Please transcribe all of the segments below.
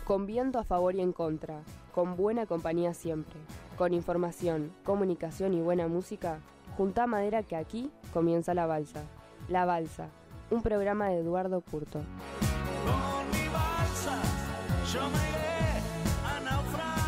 Con viento a favor y en contra, con buena compañía siempre, con información, comunicación y buena música, juntá madera que aquí comienza La Balsa. La Balsa, un programa de Eduardo Curto. Con mi balsa yo me iré a naufragar.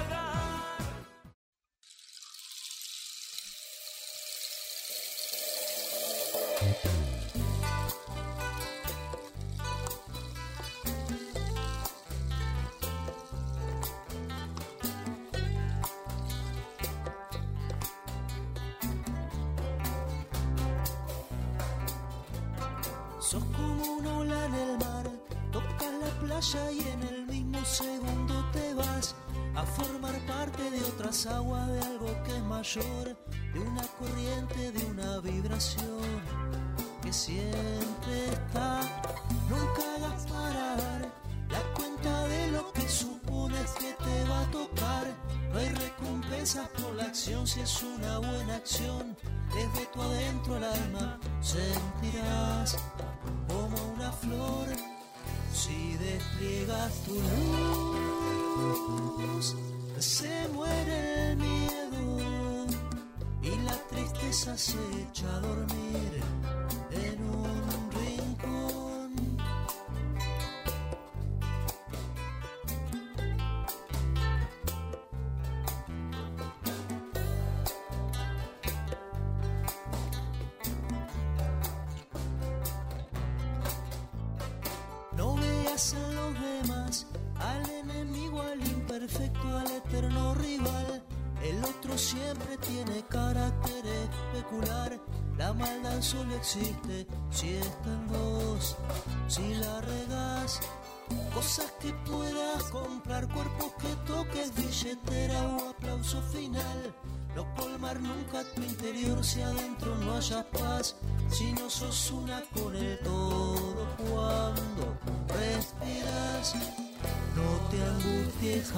Sos como una ola en el mar, tocas la playa y en el mismo segundo te vas a formar parte de otras aguas, de algo que es mayor, de una corriente, de una vibración que siempre está. Nunca hagas parar la cuenta de lo que supones que te va a tocar. No hay recompensas por la acción si es una buena acción. Desde tu adentro el alma sentirás como una flor si despliegas tu luz. Se muere el miedo y la tristeza se echa a dormir en un rincón. No veas a los demás, al enemigo, al imperfecto, al eterno rival. El otro siempre tiene carácter especular. La maldad solo existe si está en vos. Si la regás, cosas que puedas comprar, cuerpos que toques, billetera o aplauso final. No colmar nunca tu interior si adentro no haya paz. Si no sos una con el todo cuando respiras, no te angusties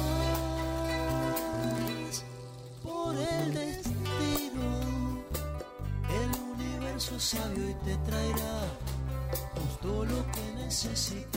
jamás por el destino. El universo es sabio y te traerá justo lo que necesitas.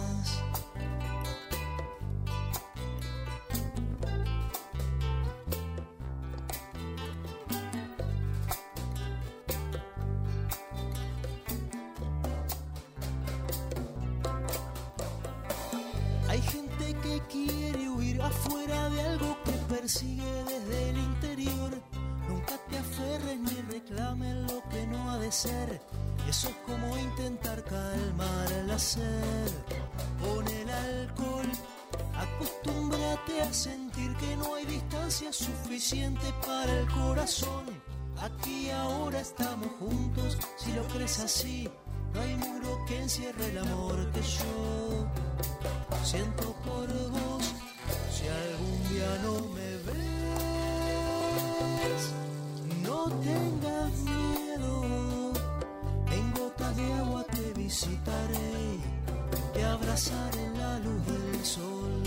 Hay gente que quiere huir afuera de algo que persigue desde el interior. Nunca te aferres ni reclames lo que no ha de ser. Eso es como intentar calmar la sed con el alcohol. Acostúmbrate a sentir que no hay distancia suficiente para el corazón. Aquí ahora estamos juntos, si lo crees así, no hay muro que encierre el amor que yo siento por vos. Si algún día no me ves, no tengas miedo. En gotas de agua te visitaré, te abrazaré en la luz del sol.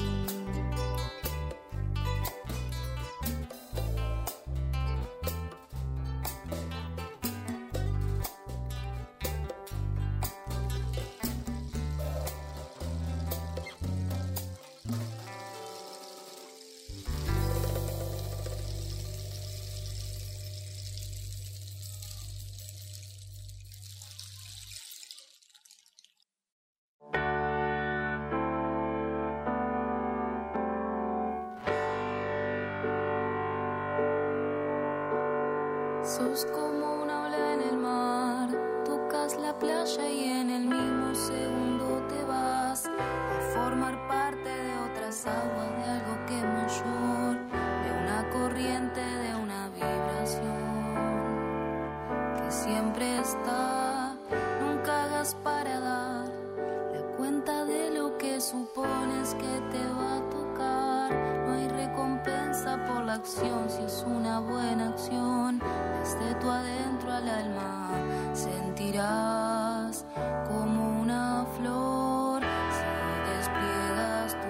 Sos como una ola en el mar, tocas la playa y en el mismo segundo te vas a formar parte de otras aguas, de algo que es mayor, de una corriente, de una vibración que siempre está. Nunca hagas para dar la cuenta de lo que supones que te va a tocar. No hay recompensa por la acción si es una buena acción. Desde tu adentro al alma sentirás como una flor si despliegas tu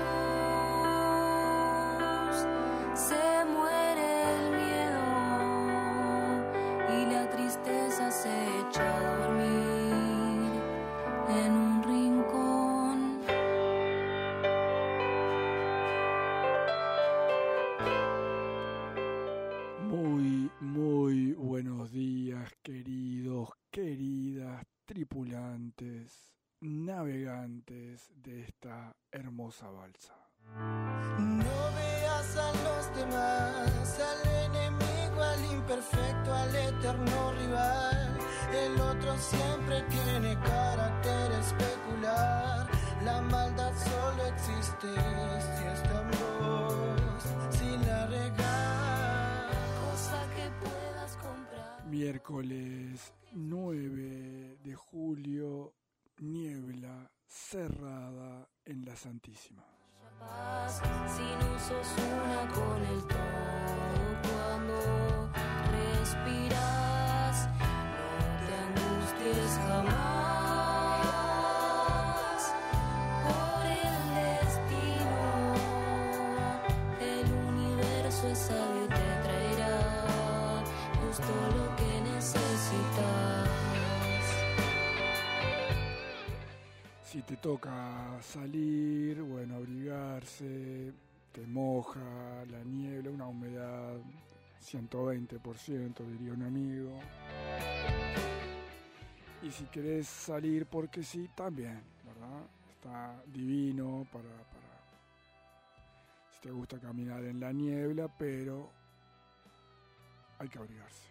luz. Se muere el miedo y la tristeza se echa a dormir. en un rincón. oyentes, navegantes de esta hermosa balsa. No veas a los demás, al enemigo, al imperfecto, al eterno rival. El otro siempre tiene carácter especular. La maldad solo existe si está en vos, sin arreglar. Cosa que puedas comprar. Miércoles 9 de julio, niebla cerrada en la Santísima. Paz, si no sos una con el todo, cuando respiras, no te angusties jamás por el destino. El universo es sabio y te traerá justo lo que necesitas. Si te toca salir, bueno, abrigarse, te moja la niebla, una humedad 120%, diría un amigo. Y si querés salir porque sí, también, ¿verdad? Está divino para si te gusta caminar en la niebla, pero hay que abrigarse.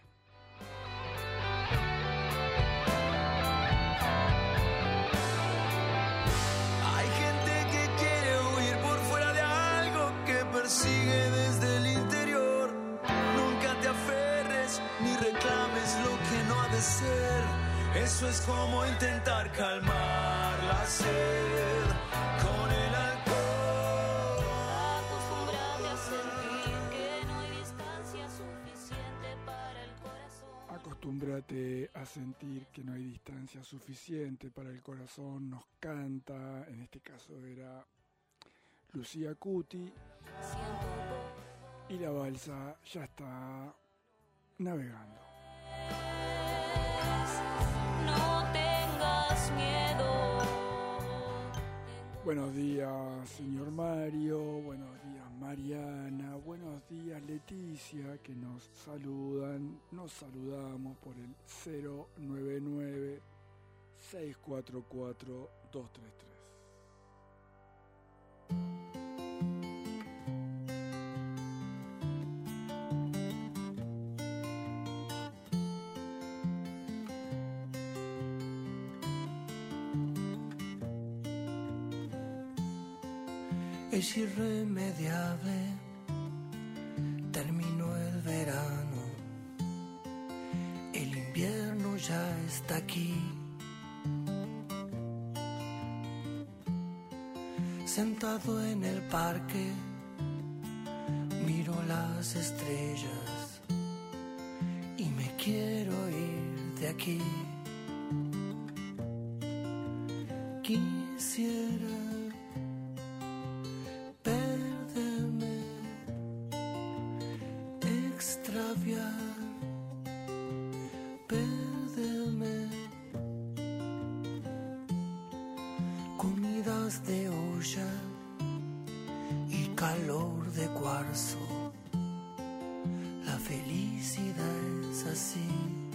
Persigue desde el interior. Nunca te aferres ni reclames lo que no ha de ser. Eso es como intentar calmar la sed con el alcohol. Acostúmbrate a sentir que no hay distancia suficiente para el corazón. Acostúmbrate a sentir que no hay distancia suficiente para el corazón. Nos canta, en este caso era Lucía Cuti. Y la balsa ya está navegando. No tengas miedo. Buenos días, señor Mario. Buenos días, Mariana. Buenos días, Leticia, que nos saludan. Nos saludamos por el 099-644-233. Es irremediable, terminó el verano, el invierno ya está aquí. Sentado en el parque, miro las estrellas y me quiero ir de aquí. Quisiera perderme, comidas de olla y calor de cuarzo. La felicidad es así.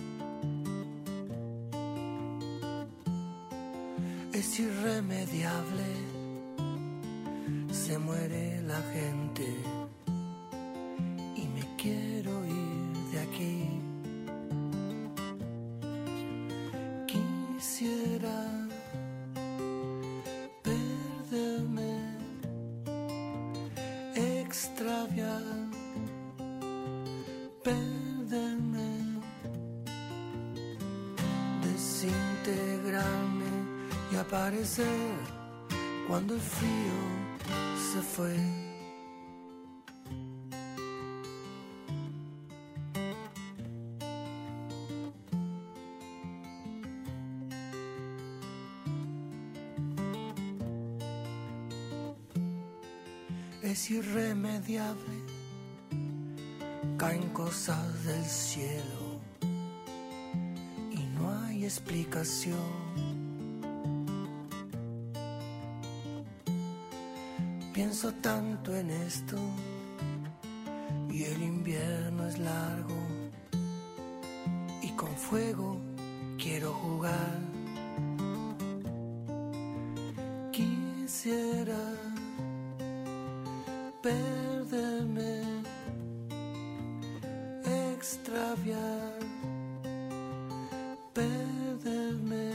Es irremediable, se muere la gente y me quiero ir de aquí. Quisiera perderme, extraviar, perderme, desintegrarme y aparecer cuando el frío se fue. Es irremediable, caen cosas del cielo y no hay explicación. Pienso tanto en esto y el invierno es largo y con fuego quiero jugar. perderme, extraviar, perderme.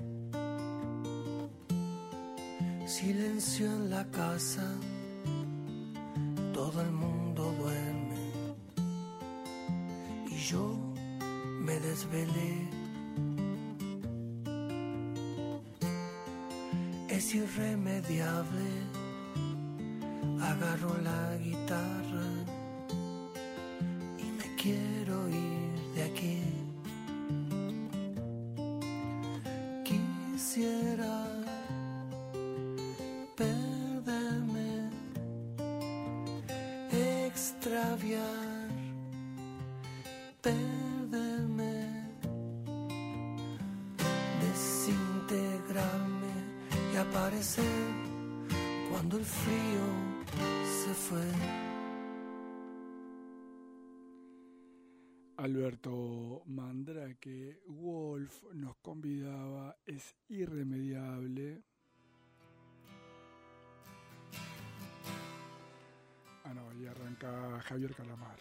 Silencio en la casa, todo el mundo duerme y yo me desvelé. Es irremediable, agarro la guitarra y me quiero ir de aquí. Quisiera perderme, extraviar, perderme, desintegrarme y aparecer cuando el frío se fue. Alberto Mandrake, Wolf nos convidaba, es irremediable. Ah, no, y arranca Javier Calamaro.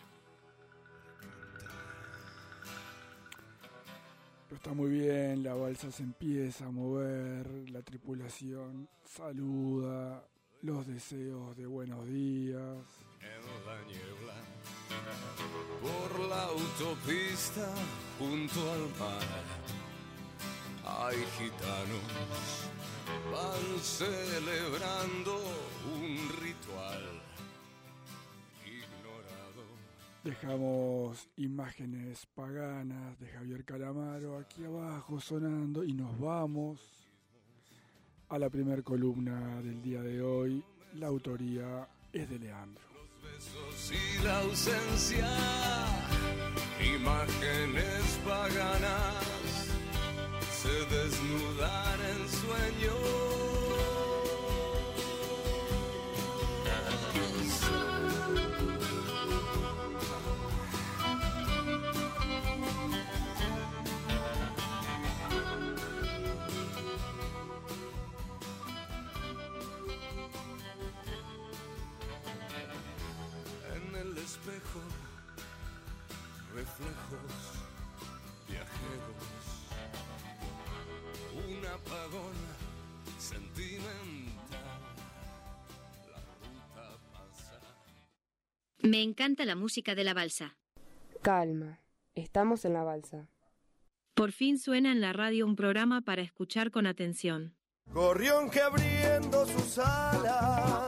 Pero está muy bien, la balsa se empieza a mover, la tripulación saluda, los deseos de buenos días. En la niebla, por la autopista junto al mar, hay gitanos, van celebrando un ritual ignorado. Dejamos imágenes paganas de Javier Calamaro aquí abajo sonando y nos vamos a la primer columna del día de hoy. La autoría es de Leandro. Besos y la ausencia, imágenes paganas, se desnudan en sueños. Espejo, reflejos, viajeros, un apagón sentimental, la ruta pasa. Me encanta la música de la balsa. Calma, estamos en la balsa. Por fin suena en la radio un programa para escuchar con atención. Gorrión que abriendo sus alas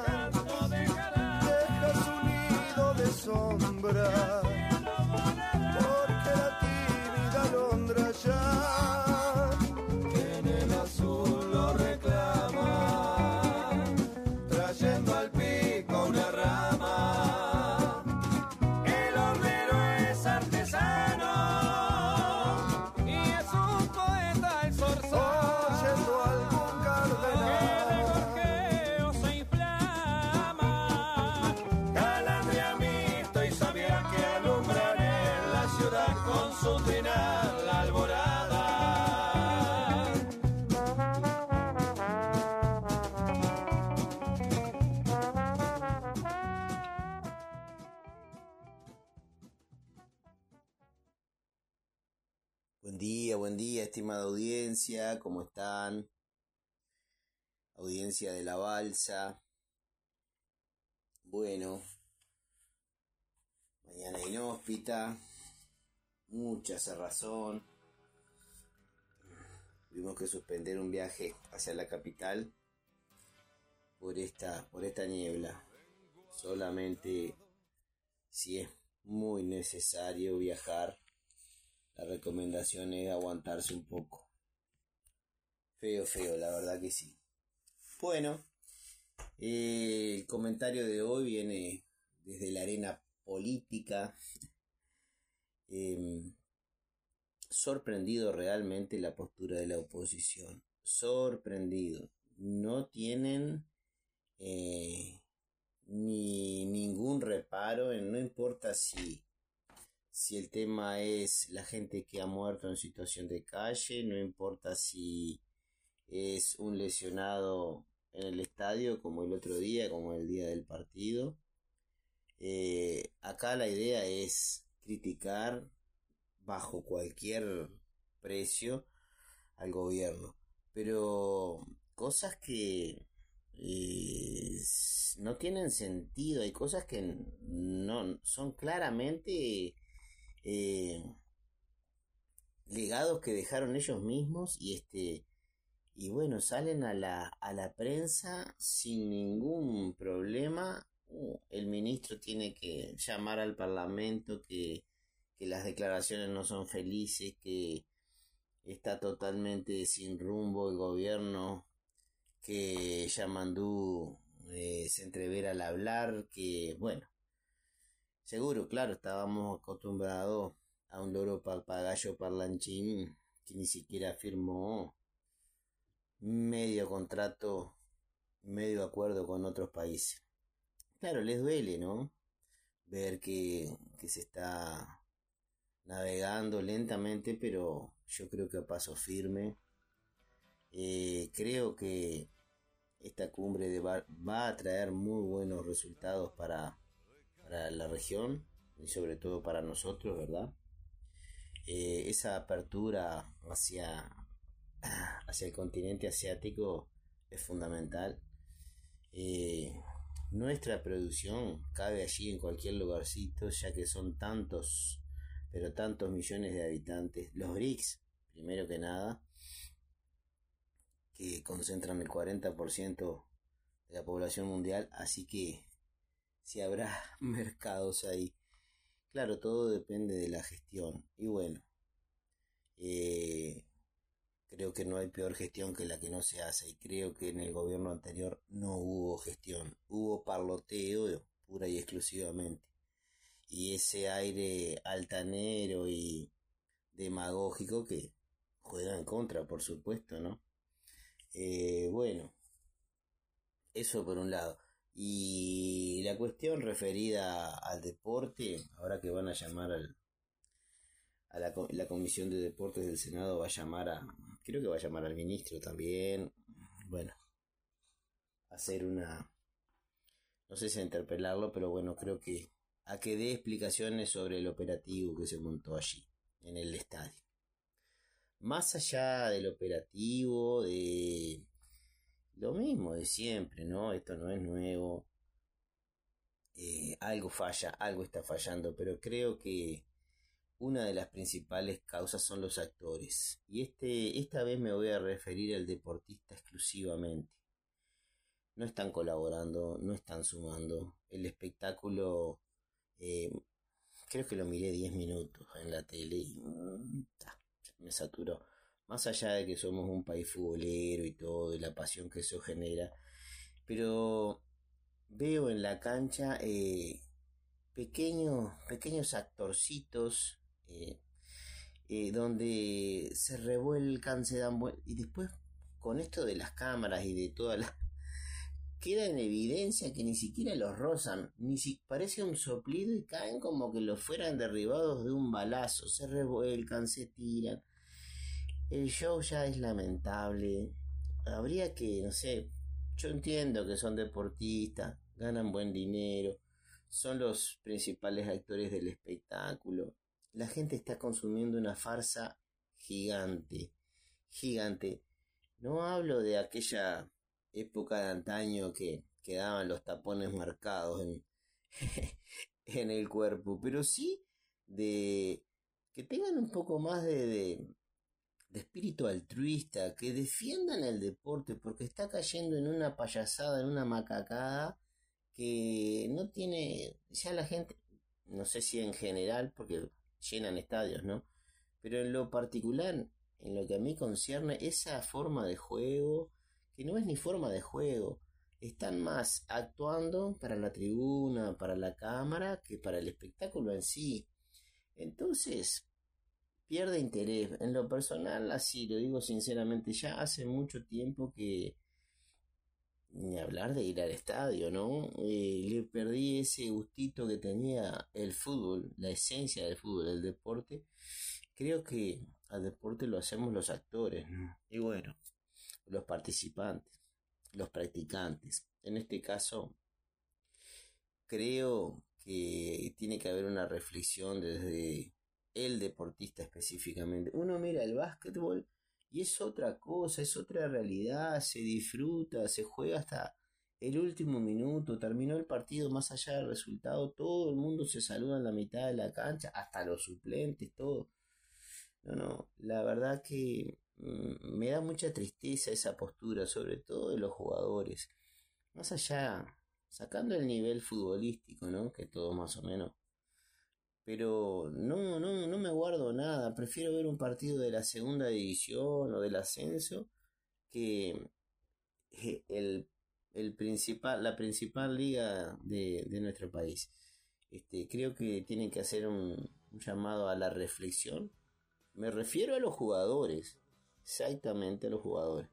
de sombra, porque la tímida alondra ya en el azul lo reclama, trayendo al pico una rama. El hornero es artesano y es un poeta el zorzal, oyendo algún cardenal. La alborada. Buen día, estimada audiencia, ¿cómo están? Audiencia de la balsa. Bueno, mañana inhóspita. Mucha cerrazón. Tuvimos que suspender un viaje hacia la capital por esta niebla. Solamente si es muy necesario viajar, la recomendación es aguantarse un poco. Feo, la verdad que sí. Bueno, el comentario de hoy viene desde la arena política. Sorprendido realmente la postura de la oposición. Sorprendido. No tienen ni ningún reparo en, no importa si el tema es la gente que ha muerto en situación de calle, no importa si es un lesionado en el estadio como el otro día, como el día del partido. Acá la idea es criticar bajo cualquier precio al gobierno, pero cosas que no tienen sentido, hay cosas que no son claramente legados que dejaron ellos mismos y bueno, salen a la prensa sin ningún problema. El ministro tiene que llamar al parlamento que las declaraciones no son felices, que está totalmente sin rumbo el gobierno, que Yamandú se entrevera al hablar, que bueno, seguro, claro, estábamos acostumbrados a un loro papagayo parlanchín que ni siquiera firmó medio contrato, medio acuerdo con otros países. Claro, les duele, ¿no? Ver que se está navegando lentamente, pero yo creo que a paso firme. Creo que esta cumbre va a traer muy buenos resultados para la región y sobre todo para nosotros, ¿verdad? Esa apertura hacia el continente asiático es fundamental. Nuestra producción cabe allí en cualquier lugarcito, ya que son tantos, pero tantos millones de habitantes. Los BRICS, primero que nada, que concentran el 40% de la población mundial, así que si habrá mercados ahí. Claro, todo depende de la gestión. Y bueno, creo que no hay peor gestión que la que no se hace, y creo que en el gobierno anterior no hubo gestión, hubo parloteo pura y exclusivamente, y ese aire altanero y demagógico que juega en contra, por supuesto, ¿no? Bueno, eso por un lado. Y la cuestión referida al deporte, ahora que van a llamar la Comisión de Deportes del Senado, creo que va a llamar al ministro también, bueno, hacer no sé si interpelarlo, pero bueno, creo que a que dé explicaciones sobre el operativo que se montó allí, en el estadio. Más allá del operativo, de lo mismo de siempre, ¿no? Esto no es nuevo. Algo falla, algo está fallando, pero creo que una de las principales causas son los actores. Y esta vez me voy a referir al deportista exclusivamente. No están colaborando, no están sumando. El espectáculo, creo que lo miré 10 minutos en la tele y me saturó. Más allá de que somos un país futbolero y todo, y la pasión que eso genera, pero veo en la cancha pequeños actorcitos donde se revuelcan, se dan vueltas, y después con esto de las cámaras y de todas las... queda en evidencia que ni siquiera los rozan, parece un soplido y caen como que los fueran derribados de un balazo, se revuelcan, se tiran. El show ya es lamentable. Habría que, no sé, yo entiendo que son deportistas, ganan buen dinero, son los principales actores del espectáculo. La gente está consumiendo una farsa gigante, gigante. No hablo de aquella época de antaño que quedaban los tapones marcados en el cuerpo, pero sí de que tengan un poco más de espíritu altruista, que defiendan el deporte, porque está cayendo en una payasada, en una macacada que no tiene, ya la gente, no sé si en general, porque llenan estadios, ¿no? Pero en lo particular, en lo que a mí concierne, esa forma de juego, que no es ni forma de juego, están más actuando para la tribuna, para la cámara, que para el espectáculo en sí. Entonces pierde interés. En lo personal, así lo digo sinceramente, ya hace mucho tiempo que ni hablar de ir al estadio, ¿no? Le perdí ese gustito que tenía el fútbol, la esencia del fútbol, el deporte. Creo que al deporte lo hacemos los actores, ¿no? Y bueno, los participantes. los practicantes. En este caso, creo que tiene que haber una reflexión desde el deportista específicamente. Uno mira el básquetbol y es otra cosa, es otra realidad, se disfruta, se juega hasta el último minuto, terminó el partido más allá del resultado, todo el mundo se saluda en la mitad de la cancha, hasta los suplentes, todo. No, la verdad que me da mucha tristeza esa postura, sobre todo de los jugadores. Más allá, sacando el nivel futbolístico, ¿no? Que todo más o menos. Pero no me guardo nada. Prefiero ver un partido de la segunda división o del ascenso que la principal liga de nuestro país. Creo que tienen que hacer un llamado a la reflexión. Me refiero a los jugadores, exactamente a los jugadores,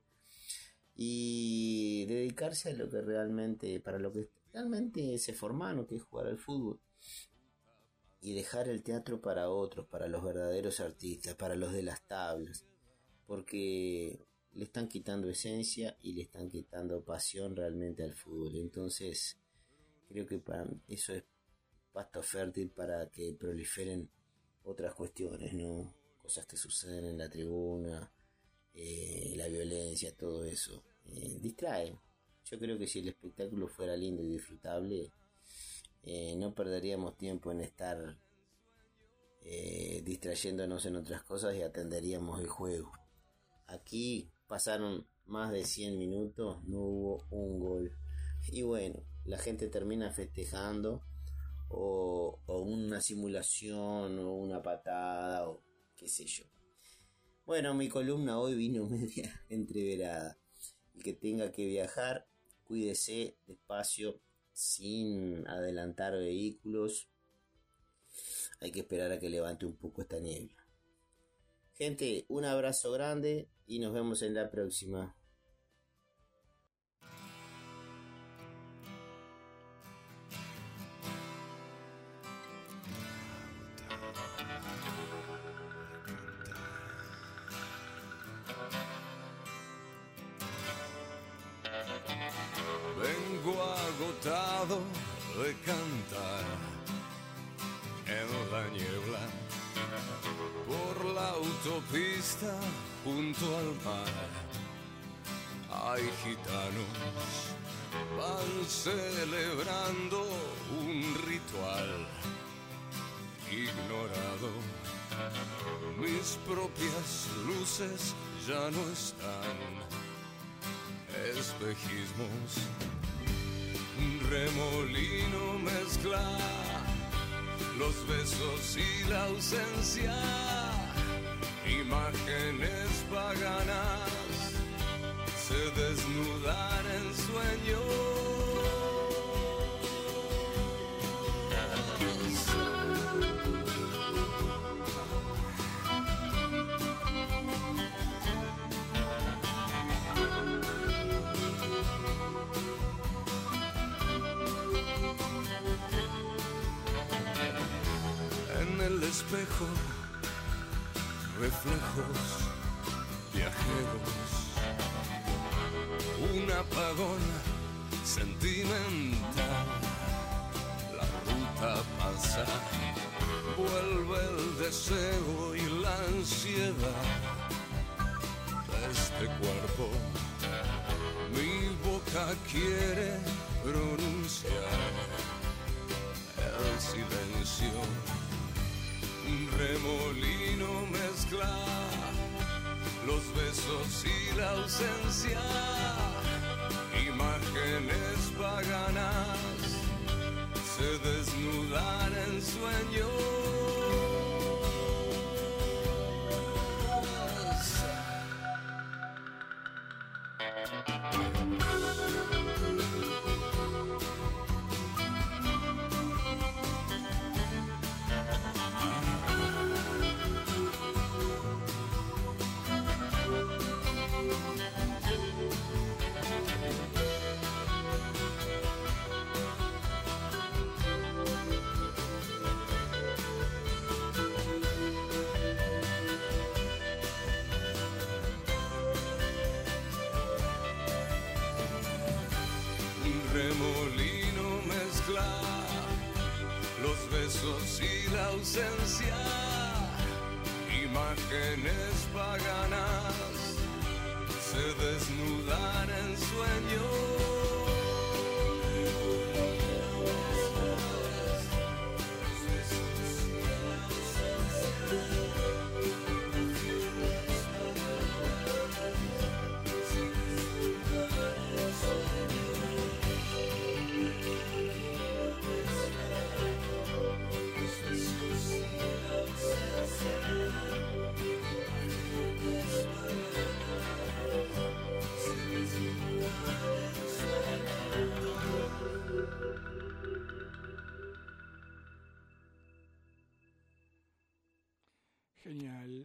y dedicarse a lo que realmente, para lo que realmente se formaron, que es jugar al fútbol, y dejar el teatro para otros, para los verdaderos artistas, para los de las tablas, porque le están quitando esencia y le están quitando pasión realmente al fútbol. Entonces creo que eso es pasto fértil para que proliferen otras cuestiones, ¿no? Cosas que suceden en la tribuna, la violencia, todo eso distrae. Yo creo que si el espectáculo fuera lindo y disfrutable, no perderíamos tiempo en estar distrayéndonos en otras cosas y atenderíamos el juego. Aquí pasaron más de 100 minutos, no hubo un gol, y bueno, la gente termina festejando o una simulación o una patada o qué sé yo. Bueno, mi columna hoy vino media entreverada. El que tenga que viajar, cuídese despacio, sin adelantar vehículos. Hay que esperar a que levante un poco esta niebla. Gente, un abrazo grande y nos vemos en la próxima. Vengo agotado de cantar en la niebla por la autopista junto al mar. Hay gitanos, van celebrando un ritual ignorado. Mis propias luces ya no están. Espejismos, un remolino mezcla los besos y la ausencia, imágenes paganas se desnudan en sueños. En el espejo, reflejos viajeros, un apagón sentimental. La ruta pasa, vuelve el deseo y la ansiedad de este cuerpo. Mi boca quiere pronunciar el silencio. Un remolino mezcla los besos y la ausencia, imágenes paganas se desnudan en sueños. Imágenes paganas se desnudan en sueños. Genial.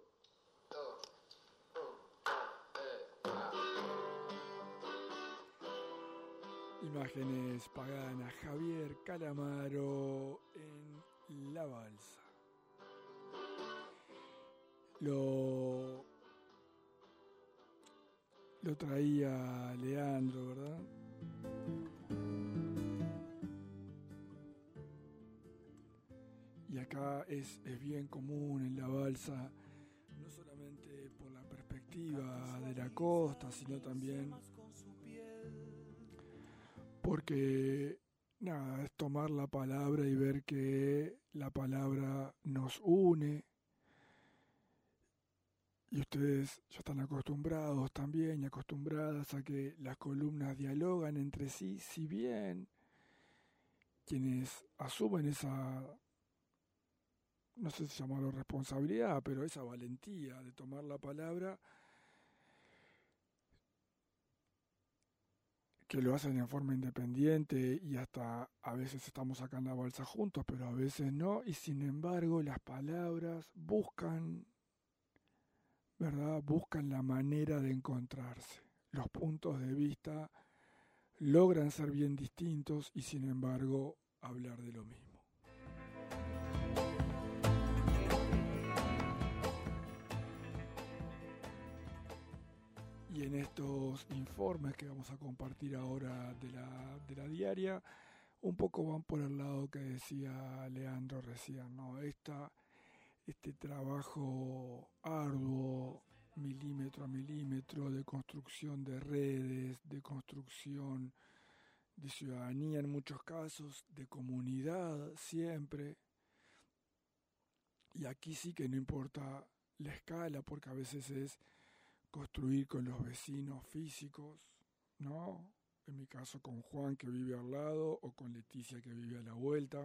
Imágenes paganas, Javier Calamaro en La Balsa. Lo traía Leandro, ¿verdad? Y acá es bien común en La Balsa, no solamente por la perspectiva de la costa, sino también porque, nada, es tomar la palabra y ver que la palabra nos une. Y ustedes ya están acostumbrados también y acostumbradas a que las columnas dialogan entre sí, si bien quienes asumen esa, no sé si llamarlo responsabilidad, pero esa valentía de tomar la palabra, que lo hacen en forma independiente y hasta a veces estamos acá en La Balsa juntos, pero a veces no, y sin embargo las palabras buscan, ¿verdad? Buscan la manera de encontrarse. Los puntos de vista logran ser bien distintos y sin embargo hablar de lo mismo. Y en estos informes que vamos a compartir ahora de la diaria, un poco van por el lado que decía Leandro recién, ¿no? Este trabajo arduo, milímetro a milímetro, de construcción de redes, de construcción de ciudadanía en muchos casos, de comunidad siempre. Y aquí sí que no importa la escala, porque a veces es construir con los vecinos físicos, ¿no? En mi caso con Juan, que vive al lado, o con Leticia, que vive a la vuelta.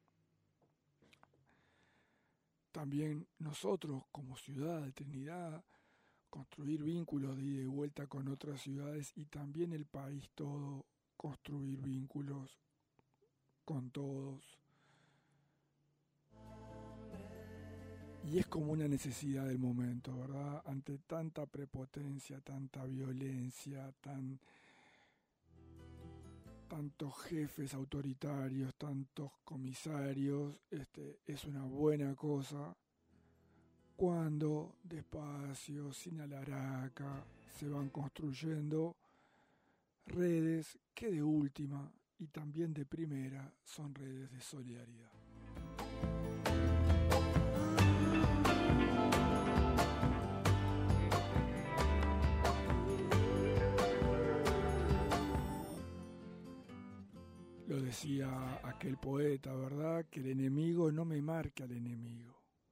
También nosotros, como ciudad de Trinidad, construir vínculos de ida y vuelta con otras ciudades, y también el país todo, construir vínculos con todos. Y es como una necesidad del momento, ¿verdad? Ante tanta prepotencia, tanta violencia, tantos jefes autoritarios, tantos comisarios, es una buena cosa cuando despacio, sin alaraca, se van construyendo redes que de última y también de primera son redes de solidaridad. Lo decía aquel poeta, ¿verdad? Que el enemigo no me marque al enemigo.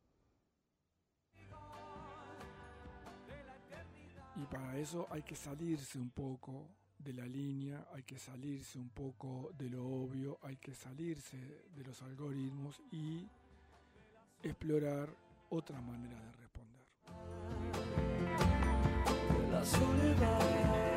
Y para eso hay que salirse un poco de la línea, hay que salirse un poco de lo obvio, hay que salirse de los algoritmos y explorar otra manera de responder. La soledad.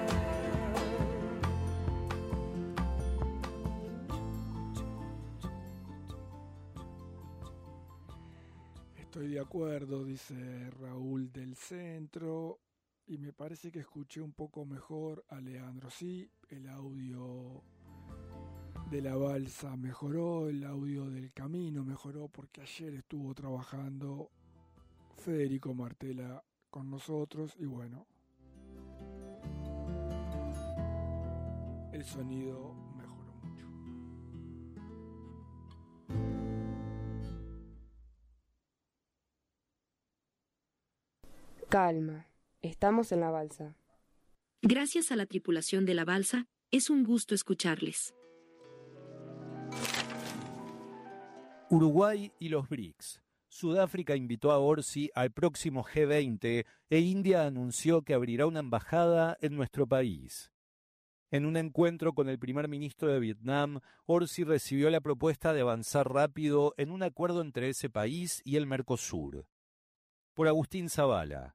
Estoy de acuerdo, dice Raúl del Centro, y me parece que escuché un poco mejor a Leandro. Sí, el audio de La Balsa mejoró, el audio del camino mejoró, porque ayer estuvo trabajando Federico Martela con nosotros y bueno, el sonido mejoró mucho. Calma, estamos en la balsa. Gracias a la tripulación de la balsa, es un gusto escucharles. Uruguay y los BRICS. Sudáfrica invitó a Orsi al próximo G20 e India anunció que abrirá una embajada en nuestro país. En un encuentro con el primer ministro de Vietnam, Orsi recibió la propuesta de avanzar rápido en un acuerdo entre ese país y el Mercosur. Por Agustín Zavala.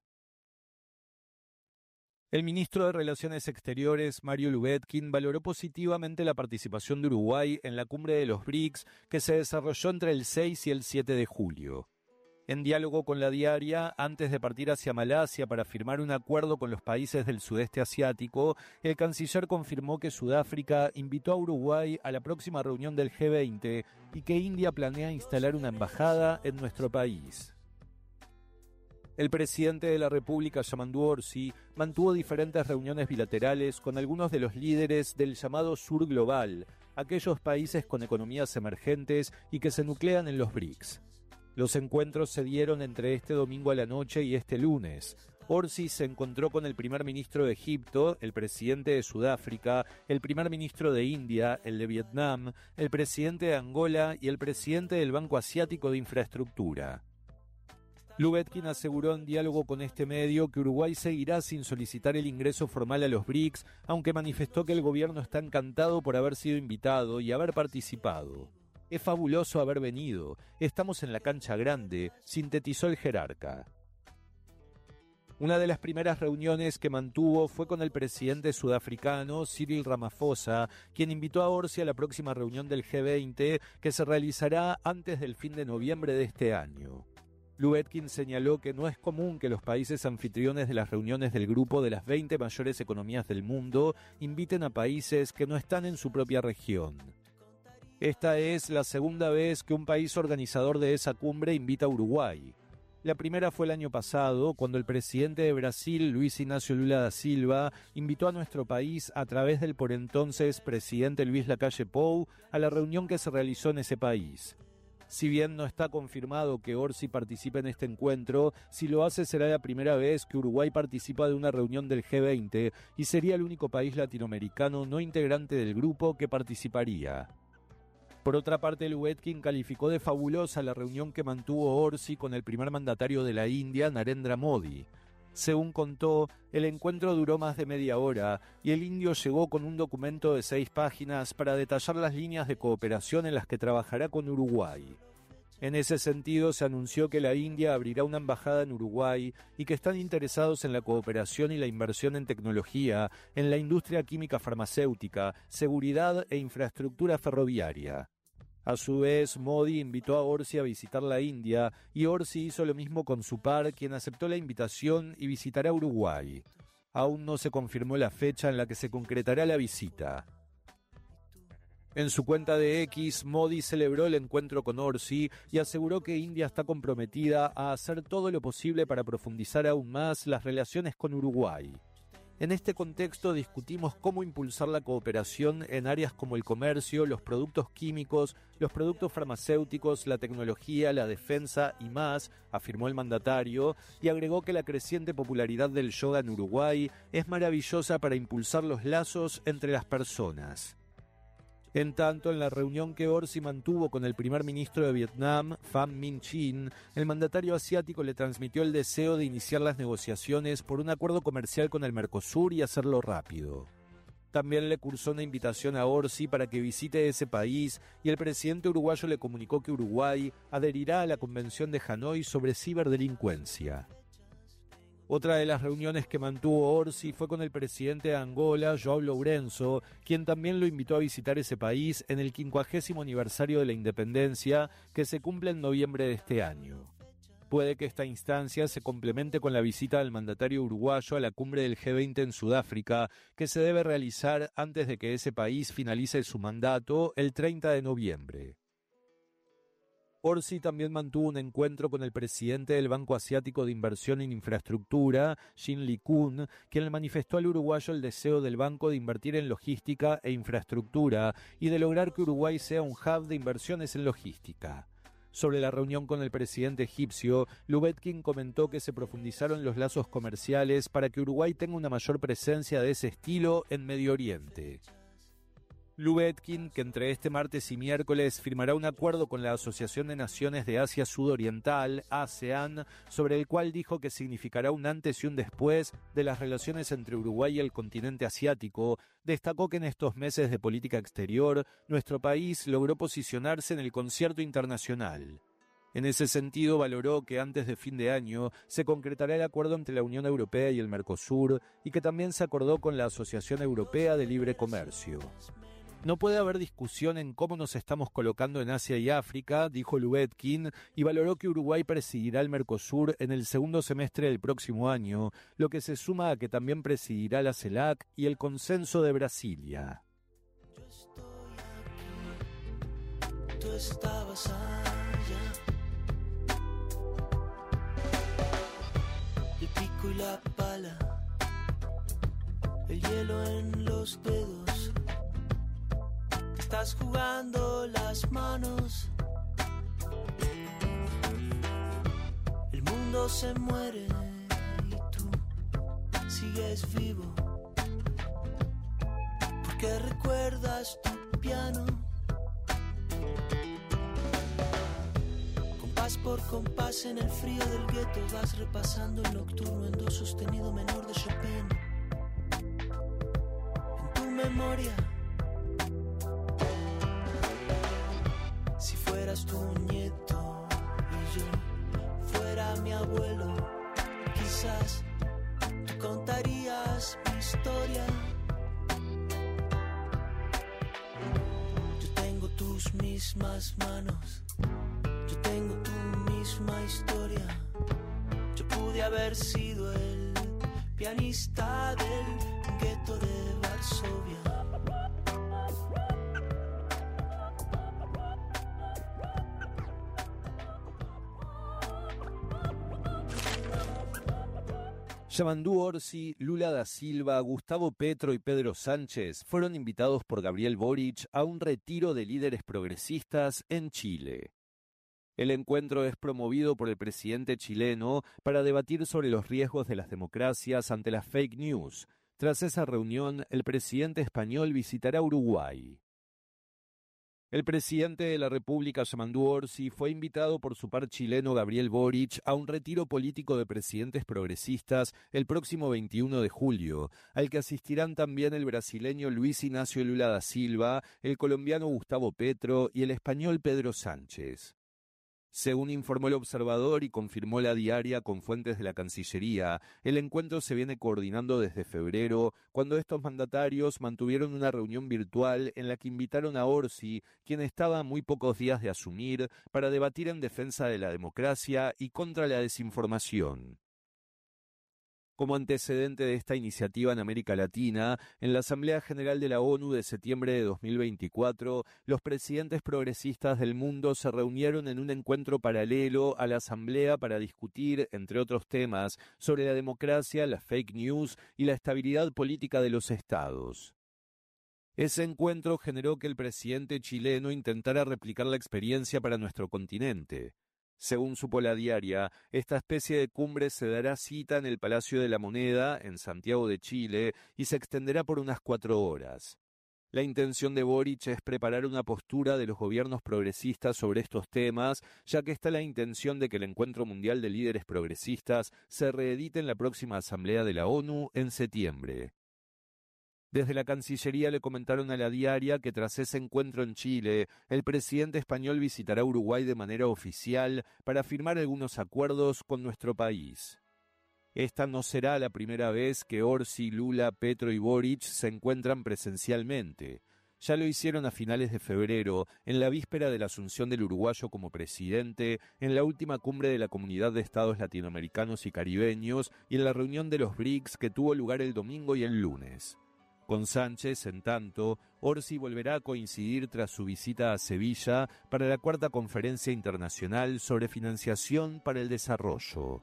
El ministro de Relaciones Exteriores, Mario Lubetkin, valoró positivamente la participación de Uruguay en la cumbre de los BRICS que se desarrolló entre el 6 y el 7 de julio. En diálogo con La Diaria, antes de partir hacia Malasia para firmar un acuerdo con los países del sudeste asiático, el canciller confirmó que Sudáfrica invitó a Uruguay a la próxima reunión del G20 y que India planea instalar una embajada en nuestro país. El presidente de la República, Yamandu Orsi, mantuvo diferentes reuniones bilaterales con algunos de los líderes del llamado Sur Global, aquellos países con economías emergentes y que se nuclean en los BRICS. Los encuentros se dieron entre este domingo a la noche y este lunes. Orsi se encontró con el primer ministro de Egipto, el presidente de Sudáfrica, el primer ministro de India, el de Vietnam, el presidente de Angola y el presidente del Banco Asiático de Infraestructura. Lubetkin aseguró en diálogo con este medio que Uruguay seguirá sin solicitar el ingreso formal a los BRICS, aunque manifestó que el gobierno está encantado por haber sido invitado y haber participado. Es fabuloso haber venido, estamos en la cancha grande, sintetizó el jerarca. Una de las primeras reuniones que mantuvo fue con el presidente sudafricano Cyril Ramaphosa, quien invitó a Orsi a la próxima reunión del G20 que se realizará antes del fin de noviembre de este año. Lubetkin señaló que no es común que los países anfitriones de las reuniones del grupo de las 20 mayores economías del mundo inviten a países que no están en su propia región. Esta es la segunda vez que un país organizador de esa cumbre invita a Uruguay. La primera fue el año pasado, cuando el presidente de Brasil, Luis Inácio Lula da Silva, invitó a nuestro país a través del por entonces presidente Luis Lacalle Pou a la reunión que se realizó en ese país. Si bien no está confirmado que Orsi participe en este encuentro, si lo hace será la primera vez que Uruguay participa de una reunión del G20 y sería el único país latinoamericano no integrante del grupo que participaría. Por otra parte, Lubetkin calificó de fabulosa la reunión que mantuvo Orsi con el primer mandatario de la India, Narendra Modi. Según contó, el encuentro duró más de media hora y el indio llegó con un documento de 6 páginas para detallar las líneas de cooperación en las que trabajará con Uruguay. En ese sentido, se anunció que la India abrirá una embajada en Uruguay y que están interesados en la cooperación y la inversión en tecnología, en la industria química farmacéutica, seguridad e infraestructura ferroviaria. A su vez, Modi invitó a Orsi a visitar la India y Orsi hizo lo mismo con su par, quien aceptó la invitación y visitará Uruguay. Aún no se confirmó la fecha en la que se concretará la visita. En su cuenta de X, Modi celebró el encuentro con Orsi y aseguró que India está comprometida a hacer todo lo posible para profundizar aún más las relaciones con Uruguay. En este contexto discutimos cómo impulsar la cooperación en áreas como el comercio, los productos químicos, los productos farmacéuticos, la tecnología, la defensa y más, afirmó el mandatario, y agregó que la creciente popularidad del yoga en Uruguay es maravillosa para impulsar los lazos entre las personas. En tanto, en la reunión que Orsi mantuvo con el primer ministro de Vietnam, Pham Minh Chinh, el mandatario asiático le transmitió el deseo de iniciar las negociaciones por un acuerdo comercial con el Mercosur y hacerlo rápido. También le cursó una invitación a Orsi para que visite ese país y el presidente uruguayo le comunicó que Uruguay adherirá a la Convención de Hanoi sobre ciberdelincuencia. Otra de las reuniones que mantuvo Orsi fue con el presidente de Angola, João Lourenço, quien también lo invitó a visitar ese país en el 50º aniversario de la independencia, que se cumple en noviembre de este año. Puede que esta instancia se complemente con la visita del mandatario uruguayo a la cumbre del G20 en Sudáfrica, que se debe realizar antes de que ese país finalice su mandato el 30 de noviembre. Orsi también mantuvo un encuentro con el presidente del Banco Asiático de Inversión en Infraestructura, Shin Lee-kun, quien le manifestó al uruguayo el deseo del banco de invertir en logística e infraestructura y de lograr que Uruguay sea un hub de inversiones en logística. Sobre la reunión con el presidente egipcio, Lubetkin comentó que se profundizaron los lazos comerciales para que Uruguay tenga una mayor presencia de ese estilo en Medio Oriente. Lubetkin, que entre este martes y miércoles firmará un acuerdo con la Asociación de Naciones de Asia Sudoriental, ASEAN, sobre el cual dijo que significará un antes y un después de las relaciones entre Uruguay y el continente asiático, destacó que en estos meses de política exterior, nuestro país logró posicionarse en el concierto internacional. En ese sentido, valoró que antes de fin de año se concretará el acuerdo entre la Unión Europea y el Mercosur y que también se acordó con la Asociación Europea de Libre Comercio. No puede haber discusión en cómo nos estamos colocando en Asia y África, dijo Lubetkin, y valoró que Uruguay presidirá el Mercosur en el segundo semestre del próximo año, lo que se suma a que también presidirá la CELAC y el Consenso de Brasilia. Tú estabas allá. El pico y la pala, el hielo en los dedos. Estás jugando las manos. El mundo se muere y tú sigues vivo. Porque recuerdas tu piano. Compás por compás en el frío del gueto vas repasando el nocturno en do sostenido menor de Chopin. En tu memoria. Si fueras tu nieto y yo fuera mi abuelo, quizás tú contarías mi historia. Yo tengo tus mismas manos, yo tengo tu misma historia. Yo pude haber sido el pianista del gueto de Varsovia. Yamandu Orsi, Lula da Silva, Gustavo Petro y Pedro Sánchez fueron invitados por Gabriel Boric a un retiro de líderes progresistas en Chile. El encuentro es promovido por el presidente chileno para debatir sobre los riesgos de las democracias ante las fake news. Tras esa reunión, el presidente español visitará Uruguay. El presidente de la República, Yamandu Orsi, fue invitado por su par chileno Gabriel Boric a un retiro político de presidentes progresistas el próximo 21 de julio, al que asistirán también el brasileño Luis Ignacio Lula da Silva, el colombiano Gustavo Petro y el español Pedro Sánchez. Según informó El Observador y confirmó La Diaria con fuentes de la Cancillería, el encuentro se viene coordinando desde febrero, cuando estos mandatarios mantuvieron una reunión virtual en la que invitaron a Orsi, quien estaba a muy pocos días de asumir, para debatir en defensa de la democracia y contra la desinformación. Como antecedente de esta iniciativa en América Latina, en la Asamblea General de la ONU de septiembre de 2024, los presidentes progresistas del mundo se reunieron en un encuentro paralelo a la Asamblea para discutir, entre otros temas, sobre la democracia, las fake news y la estabilidad política de los estados. Ese encuentro generó que el presidente chileno intentara replicar la experiencia para nuestro continente. Según supo La Diaria, esta especie de cumbre se dará cita en el Palacio de la Moneda, en Santiago de Chile, y se extenderá por unas 4 horas. La intención de Boric es preparar una postura de los gobiernos progresistas sobre estos temas, ya que está la intención de que el Encuentro Mundial de Líderes Progresistas se reedite en la próxima Asamblea de la ONU en septiembre. Desde la Cancillería le comentaron a La Diaria que tras ese encuentro en Chile, el presidente español visitará Uruguay de manera oficial para firmar algunos acuerdos con nuestro país. Esta no será la primera vez que Orsi, Lula, Petro y Boric se encuentran presencialmente. Ya lo hicieron a finales de febrero, en la víspera de la asunción del uruguayo como presidente, en la última cumbre de la Comunidad de Estados Latinoamericanos y Caribeños y en la reunión de los BRICS que tuvo lugar el domingo y el lunes. Con Sánchez, en tanto, Orsi volverá a coincidir tras su visita a Sevilla para la 4ª Conferencia Internacional sobre Financiación para el Desarrollo.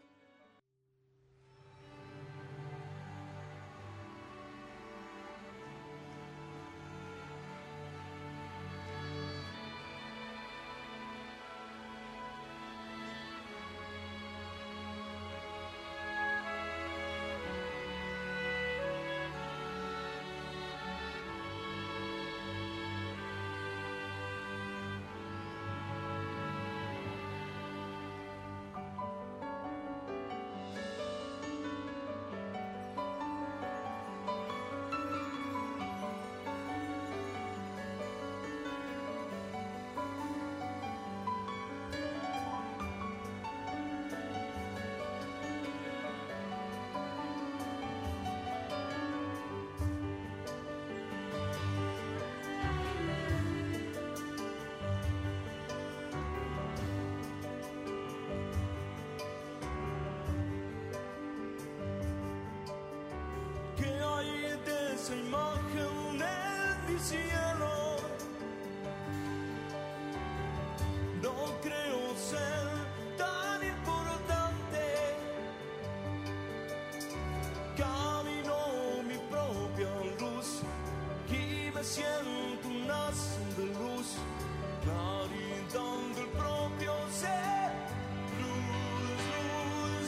camino mi propia luz, y me siento un haz de luz, claridad del propio ser. Luz, luz,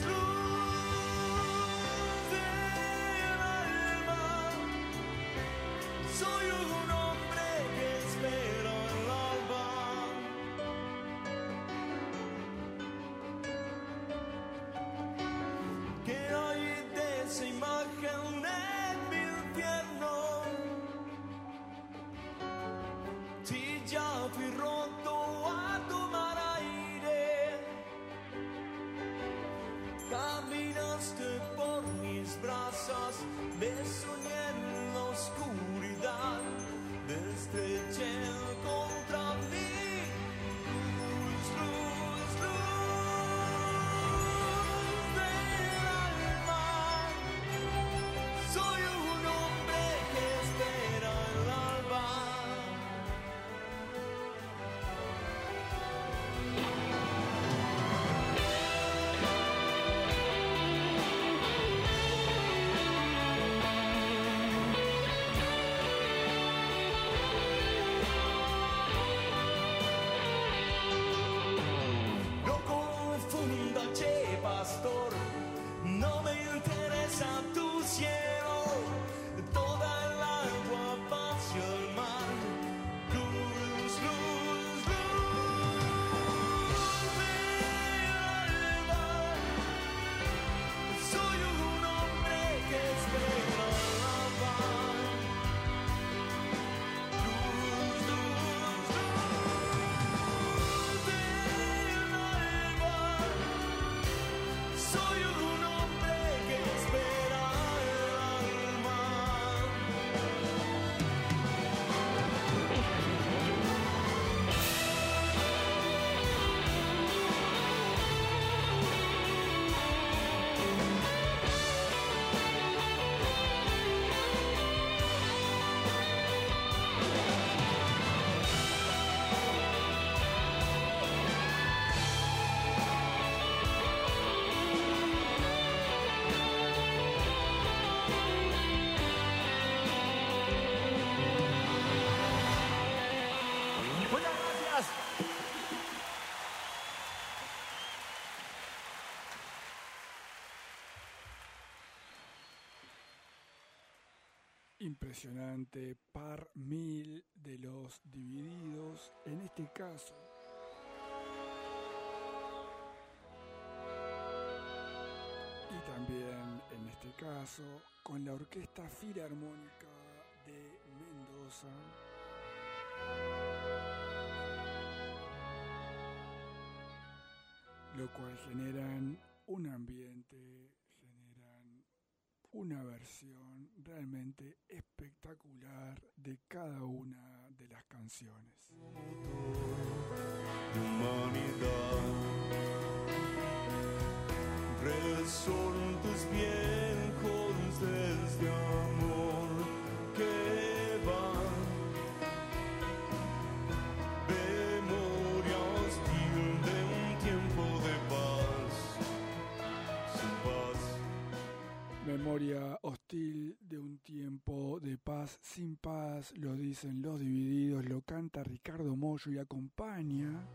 luz del alma. Soy un hombre que espera el alba. ¿Qué hay de esa imagen en mi infierno? Si ya fui roto a tomar aire, caminaste por mis brazos, me soñé en la oscuridad, me estreché contra mí. Luz, luz, luz del alma. Soy un hombre que espera el alba. No confunda, che, pastor, no me interesa tu cielo, toda el agua hacia el mar. Luz, luz, luz del alba. Soy un hombre que espera el alba. Luz, luz, luz del alba. Soy un hombre que espera el alma. Muchas gracias. Impresionante, par 1000 de Los Divididos, en este caso. Y también en este caso con la Orquesta Filarmónica de Mendoza. Lo cual generan un ambiente, generan una versión realmente espectacular de cada una de las canciones. Humanidad, resortes viejos desde amor que van, memoria hostil de un tiempo de paz, sin paz. Memoria hostil de un tiempo de paz sin paz, lo dicen Los Divididos, lo canta Ricardo Mollo y acompaña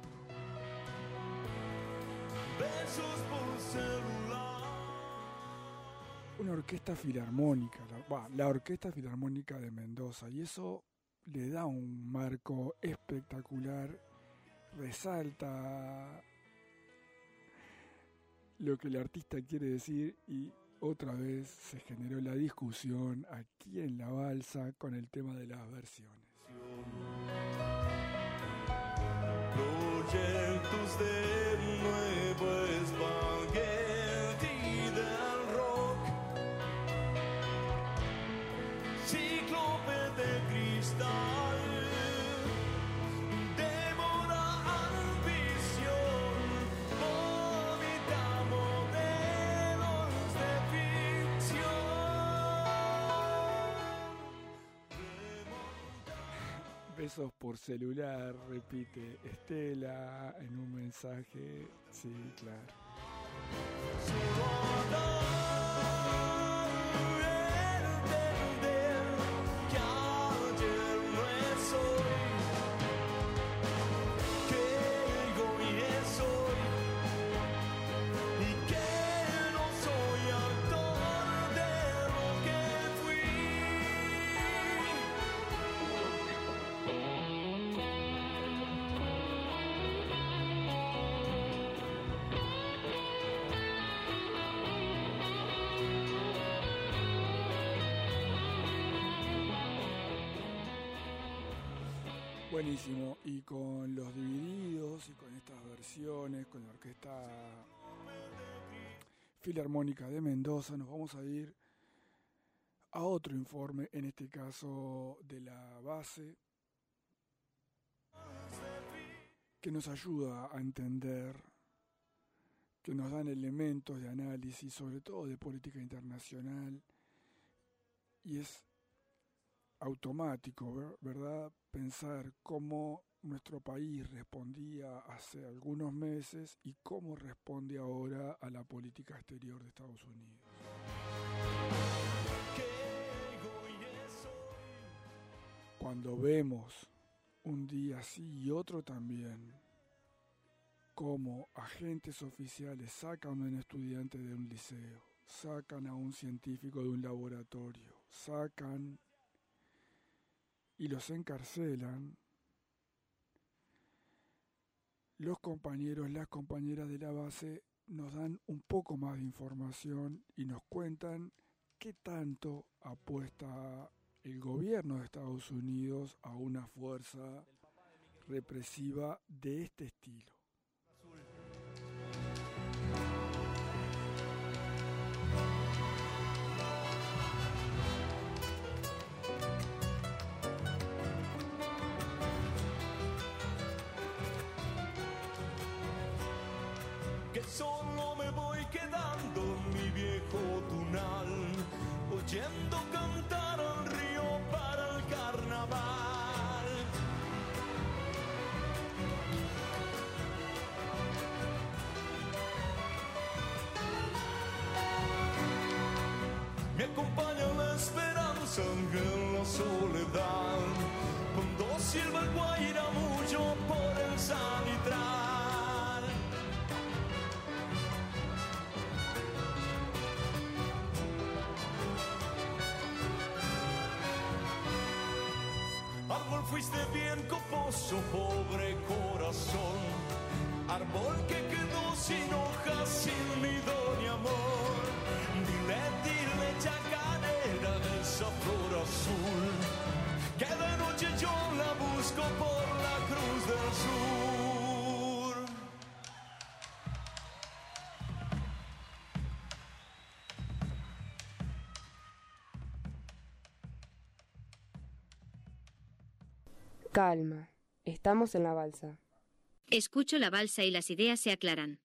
Besos por celular. una orquesta filarmónica, la Orquesta Filarmónica de Mendoza, y eso le da un marco espectacular, resalta lo que el artista quiere decir, y otra vez se generó la discusión aquí en La Balsa con el tema de las versiones. Proyectos de nuevo espagueti del rock, cíclope de cristal, devora ambición, vomita modelos de ficción. Besos por celular, repite Estela en un mensaje. Sí, claro. Solo dar Buenísimo, y con los divididos y con estas versiones, con la Orquesta Filarmónica de Mendoza, nos vamos a ir a otro informe, en este caso de la base, que nos ayuda a entender, que nos dan elementos de análisis, sobre todo de política internacional, y es automático, ¿verdad?, pensar cómo nuestro país respondía hace algunos meses y cómo responde ahora a la política exterior de Estados Unidos. Cuando vemos un día sí y otro también, cómo agentes oficiales sacan a un estudiante de un liceo, sacan a un científico de un laboratorio, sacan y los encarcelan, los compañeros, las compañeras de la base nos dan un poco más de información y nos cuentan qué tanto apuesta el gobierno de Estados Unidos a una fuerza represiva de este estilo. Que solo me voy quedando en mi viejo tunal, oyendo cantar al río para el carnaval. Me acompaña la esperanza en la soledad, cuando sirva el guairamullo por el sanitral. Árbol fuiste bien coposo, pobre corazón, árbol que quedó sin hojas, sin nido ni amor. Dile, chacarera de esa flor azul, que de noche yo la busco por la Cruz del Sur. Calma, estamos en la balsa. Escucho la balsa y las ideas se aclaran.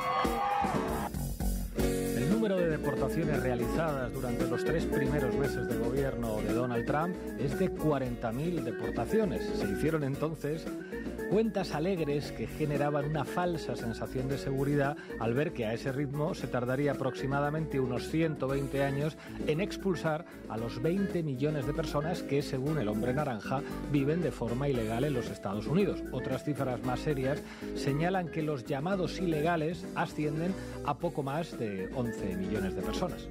El número de deportaciones realizadas durante los 3 primeros meses de gobierno de Donald Trump es de 40.000 deportaciones. Se hicieron entonces cuentas alegres que generaban una falsa sensación de seguridad al ver que a ese ritmo se tardaría aproximadamente unos 120 años en expulsar a los 20 millones de personas que, según el Hombre Naranja, viven de forma ilegal en los Estados Unidos. Otras cifras más serias señalan que los llamados ilegales ascienden a poco más de 11 millones de personas.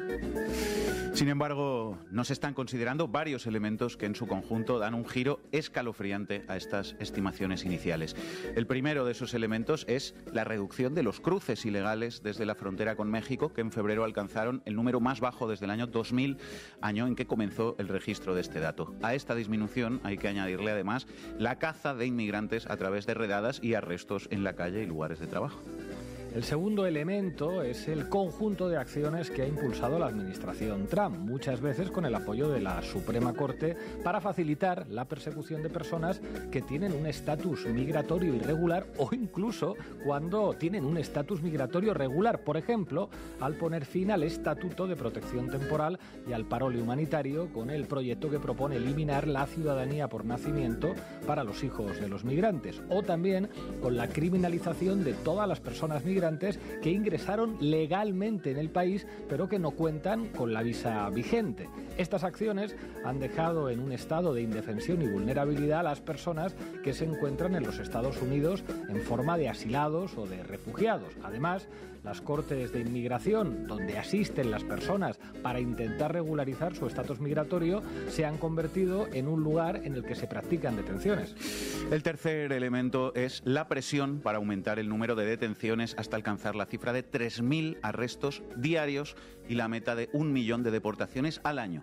Sin embargo, no se están considerando varios elementos que en su conjunto dan un giro escalofriante a estas estimaciones iniciales. El primero de esos elementos es la reducción de los cruces ilegales desde la frontera con México, que en febrero alcanzaron el número más bajo desde el año 2000, año en que comenzó el registro de este dato. A esta disminución hay que añadirle además la caza de inmigrantes a través de redadas y arrestos en la calle y lugares de trabajo. El segundo elemento es el conjunto de acciones que ha impulsado la administración Trump, muchas veces con el apoyo de la Suprema Corte, para facilitar la persecución de personas que tienen un estatus migratorio irregular o incluso cuando tienen un estatus migratorio regular, por ejemplo, al poner fin al Estatuto de Protección Temporal y al parole humanitario con el proyecto que propone eliminar la ciudadanía por nacimiento para los hijos de los migrantes, o también con la criminalización de todas las personas migrantes que ingresaron legalmente en el país pero que no cuentan con la visa vigente. Estas acciones han dejado en un estado de indefensión y vulnerabilidad a las personas que se encuentran en los Estados Unidos en forma de asilados o de refugiados. Además, las cortes de inmigración, donde asisten las personas para intentar regularizar su estatus migratorio, se han convertido en un lugar en el que se practican detenciones. El tercer elemento es la presión para aumentar el número de detenciones hasta alcanzar la cifra de 3.000 arrestos diarios y la meta de 1 millón de deportaciones al año.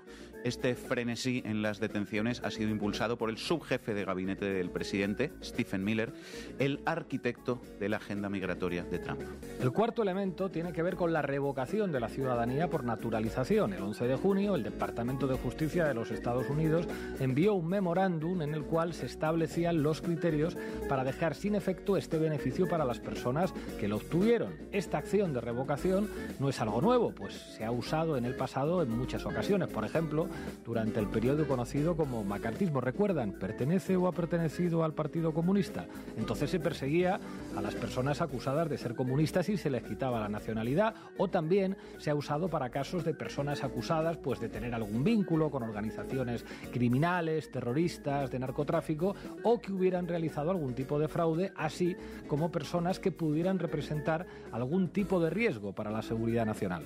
Este frenesí en las detenciones ha sido impulsado por el subjefe de gabinete del presidente, Stephen Miller, el arquitecto de la agenda migratoria de Trump. El cuarto elemento tiene que ver con la revocación de la ciudadanía por naturalización. El 11 de junio, el Departamento de Justicia de los Estados Unidos envió un memorándum en el cual se establecían los criterios para dejar sin efecto este beneficio para las personas que lo obtuvieron. Esta acción de revocación no es algo nuevo, pues se ha usado en el pasado en muchas ocasiones. Por ejemplo, durante el periodo conocido como macartismo. ¿Recuerdan? ¿Pertenece o ha pertenecido al Partido Comunista? Entonces se perseguía a las personas acusadas de ser comunistas y se les quitaba la nacionalidad, o también se ha usado para casos de personas acusadas pues de tener algún vínculo con organizaciones criminales, terroristas, de narcotráfico, o que hubieran realizado algún tipo de fraude, así como personas que pudieran representar algún tipo de riesgo para la seguridad nacional.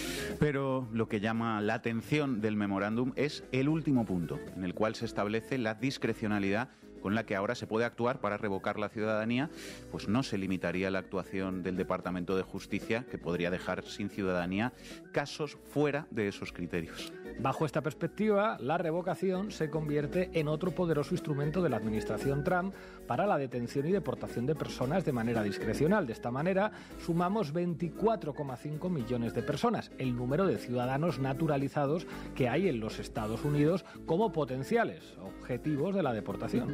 Pero lo que llama la atención del memorándum es el último punto, en el cual se establece la discrecionalidad con la que ahora se puede actuar para revocar la ciudadanía, pues no se limitaría la actuación del Departamento de Justicia, que podría dejar sin ciudadanía casos fuera de esos criterios. Bajo esta perspectiva, la revocación se convierte en otro poderoso instrumento de la administración Trump para la detención y deportación de personas de manera discrecional. De esta manera, sumamos 24,5 millones de personas, el número de ciudadanos naturalizados que hay en los Estados Unidos como potenciales objetivos de la deportación.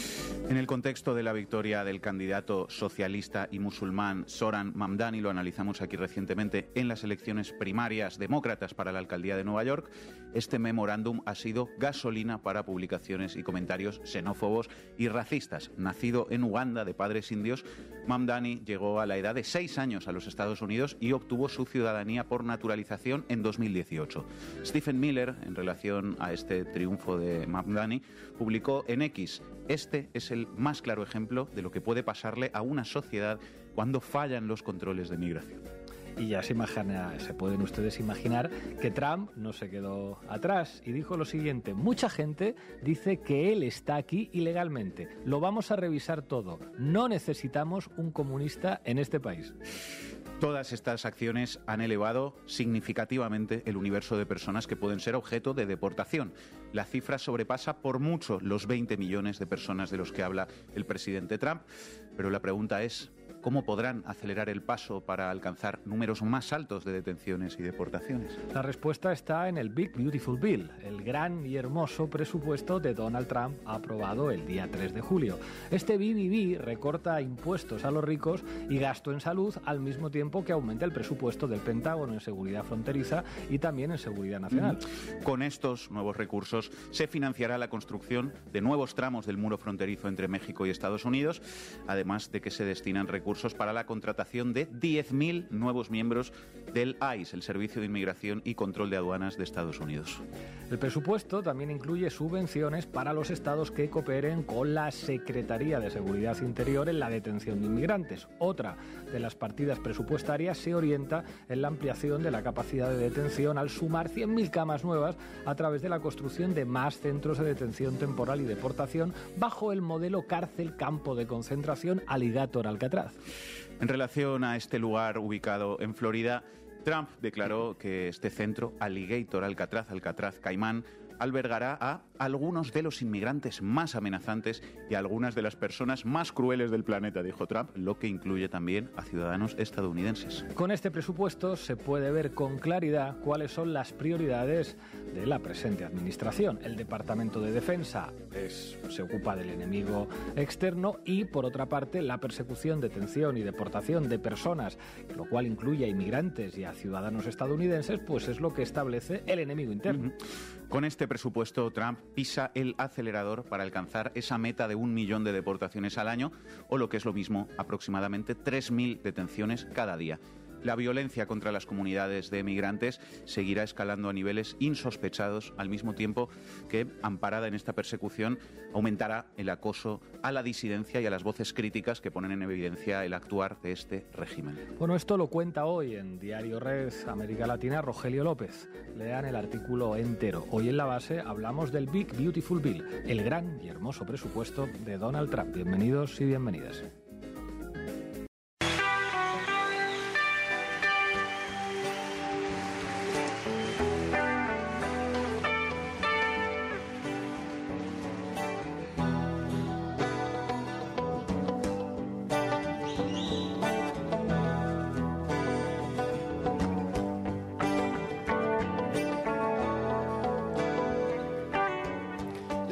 En el contexto de la victoria del candidato socialista y musulmán Zohran Mamdani, lo analizamos aquí recientemente en las elecciones primarias demócratas para la alcaldía de Nueva York, este memorándum ha sido gasolina para publicaciones y comentarios xenófobos y racistas. Nacido en Uganda de padres indios, Mamdani llegó a la edad de 6 años a los Estados Unidos y obtuvo su ciudadanía por naturalización en 2018. Stephen Miller, en relación a este triunfo de Mamdani, publicó en X: este es el más claro ejemplo de lo que puede pasarle a una sociedad cuando fallan los controles de migración. Y ya se pueden ustedes imaginar que Trump no se quedó atrás y dijo lo siguiente: mucha gente dice que él está aquí ilegalmente, lo vamos a revisar todo, no necesitamos un comunista en este país. Todas estas acciones han elevado significativamente el universo de personas que pueden ser objeto de deportación. La cifra sobrepasa por mucho los 20 millones de personas de los que habla el presidente Trump, pero la pregunta es: ¿cómo podrán acelerar el paso para alcanzar números más altos de detenciones y deportaciones? La respuesta está en el Big Beautiful Bill, el gran y hermoso presupuesto de Donald Trump aprobado el día 3 de julio. Este BBB recorta impuestos a los ricos y gasto en salud al mismo tiempo que aumenta el presupuesto del Pentágono en seguridad fronteriza y también en seguridad nacional. Con estos nuevos recursos se financiará la construcción de nuevos tramos del muro fronterizo entre México y Estados Unidos, además de que se destinan recursos para la contratación de 10.000 nuevos miembros del ICE, el Servicio de Inmigración y Control de Aduanas de Estados Unidos. El presupuesto también incluye subvenciones para los estados que cooperen con la Secretaría de Seguridad Interior en la detención de inmigrantes. Otra de las partidas presupuestarias se orienta en la ampliación de la capacidad de detención al sumar 100.000 camas nuevas a través de la construcción de más centros de detención temporal y deportación bajo el modelo cárcel-campo de concentración Alligator-Alcatraz. En relación a este lugar ubicado en Florida, Trump declaró que este centro, Alligator-Alcatraz Caimán, albergará a algunos de los inmigrantes más amenazantes y a algunas de las personas más crueles del planeta, dijo Trump, lo que incluye también a ciudadanos estadounidenses. Con este presupuesto se puede ver con claridad cuáles son las prioridades de la presente administración. El Departamento de Defensa se ocupa del enemigo externo y, por otra parte, la persecución, detención y deportación de personas, lo cual incluye a inmigrantes y a ciudadanos estadounidenses, pues es lo que establece el enemigo interno. Con este presupuesto, Trump pisa el acelerador para alcanzar esa meta de 1 millón de deportaciones al año, o lo que es lo mismo, aproximadamente 3.000 detenciones cada día. La violencia contra las comunidades de migrantes seguirá escalando a niveles insospechados, al mismo tiempo que, amparada en esta persecución, aumentará el acoso a la disidencia y a las voces críticas que ponen en evidencia el actuar de este régimen. Bueno, esto lo cuenta hoy en Diario Red América Latina Rogelio López. Lean el artículo entero. Hoy en La Base hablamos del Big Beautiful Bill, el gran y hermoso presupuesto de Donald Trump. Bienvenidos y bienvenidas.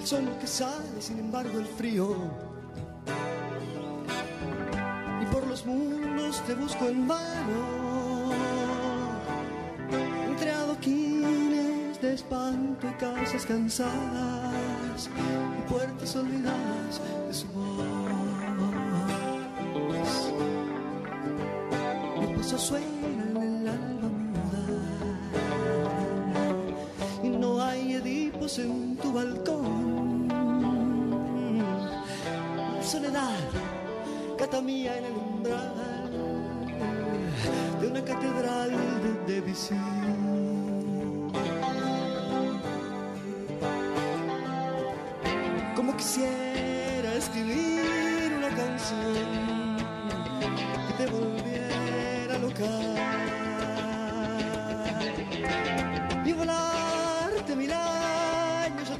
sol que sale, sin embargo el frío. Y por los mundos te busco en vano, entre adoquines de espanto y casas cansadas y puertas olvidadas de su voz. Los pasos suenan en el alba muda y no hay Edipos en tu balcón. Soledad, cata mía en el umbral de una catedral de Debussy. Como quisiera escribir una canción que te volviera loca y volarte 1000 años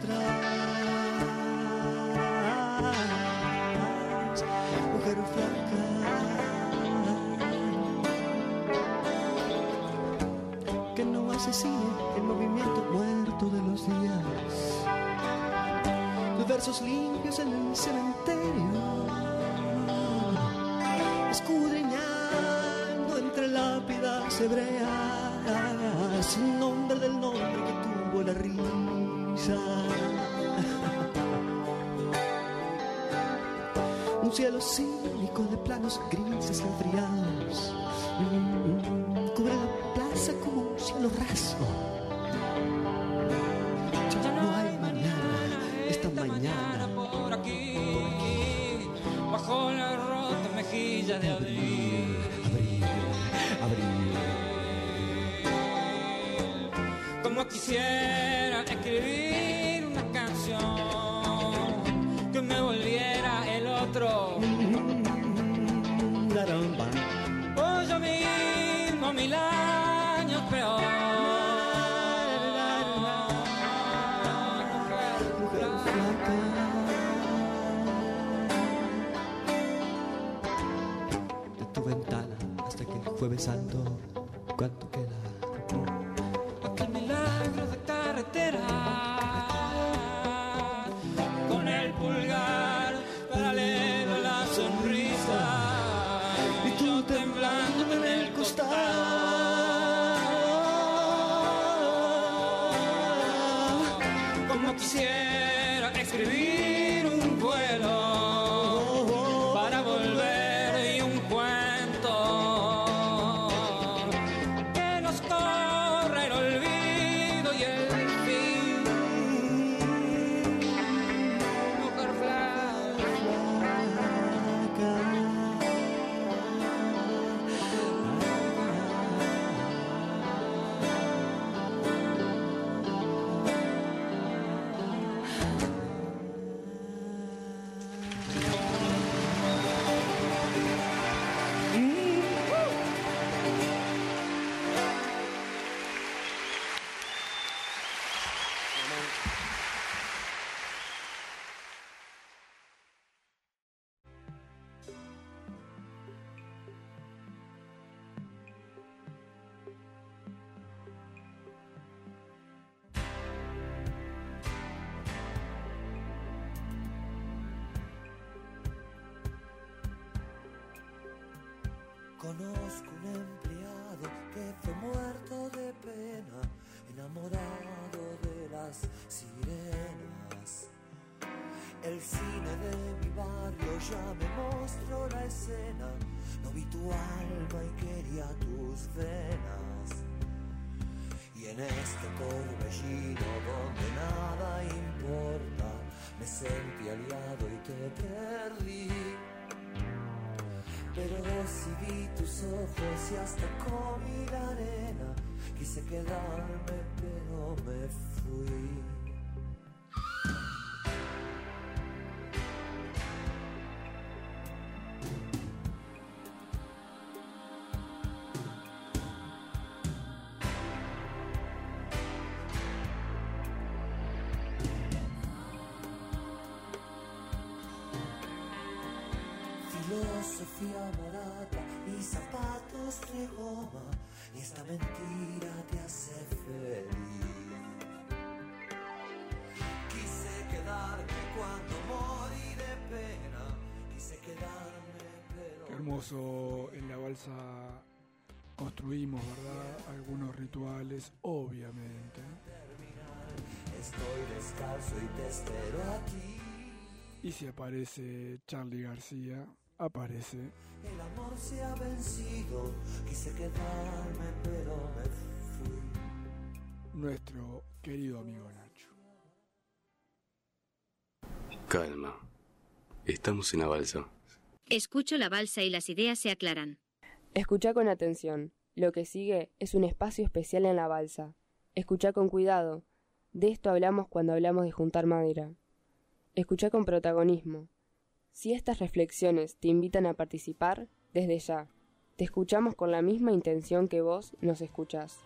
atrás, mujer flaca. Que no asesine el movimiento muerto de los días, tus versos limpios en el cementerio, escudriñando entre lápidas hebreas, un nombre del nombre que tuvo la risa. Un cielo cínico de planos grises enfriados cubre la plaza como un cielo raso. Ya no hay mañana, esta mañana por aquí, bajo la rota mejilla de abril. Abril. Como quisiera escribir una canción que me volviera el otro. O yo mismo 1000 años peor. De tu ventana hasta que el Jueves Santo, ¿cuánto queda? Aquel milagro de carretera, con el pulgar paralelo a la sonrisa, y tú temblando en el costado. Como quisiera escribir un vuelo para volver y un cuento que nos corra el olvido y el fin. Mujer Conozco un empleado que fue muerto de pena, enamorado de las sirenas. El cine de mi barrio ya me mostró la escena, no vi tu alma y quería tus venas. Y en este torbellino donde nada importa, me sentí aliado y te perdí. Pero recibí tus ojos y hasta comí la arena. Quise quedarme pero me fui. Filosofía barata y zapatos de goma, y esta mentira te hace feliz. Quise quedarme hermoso. En la balsa construimos, ¿verdad? Algunos rituales, obviamente. Estoy descalzo y te espero aquí. Y si aparece Charly García, aparece. El amor se ha vencido, quise quedarme pero me fui. Nuestro querido amigo Nacho. Calma, estamos en la balsa. Escucho la balsa y las ideas se aclaran. Escucha con atención. Lo que sigue es un espacio especial en la balsa. Escucha con cuidado. De esto hablamos cuando hablamos de juntar madera. Escucha con protagonismo. Si estas reflexiones te invitan a participar, desde ya, te escuchamos con la misma intención que vos nos escuchás.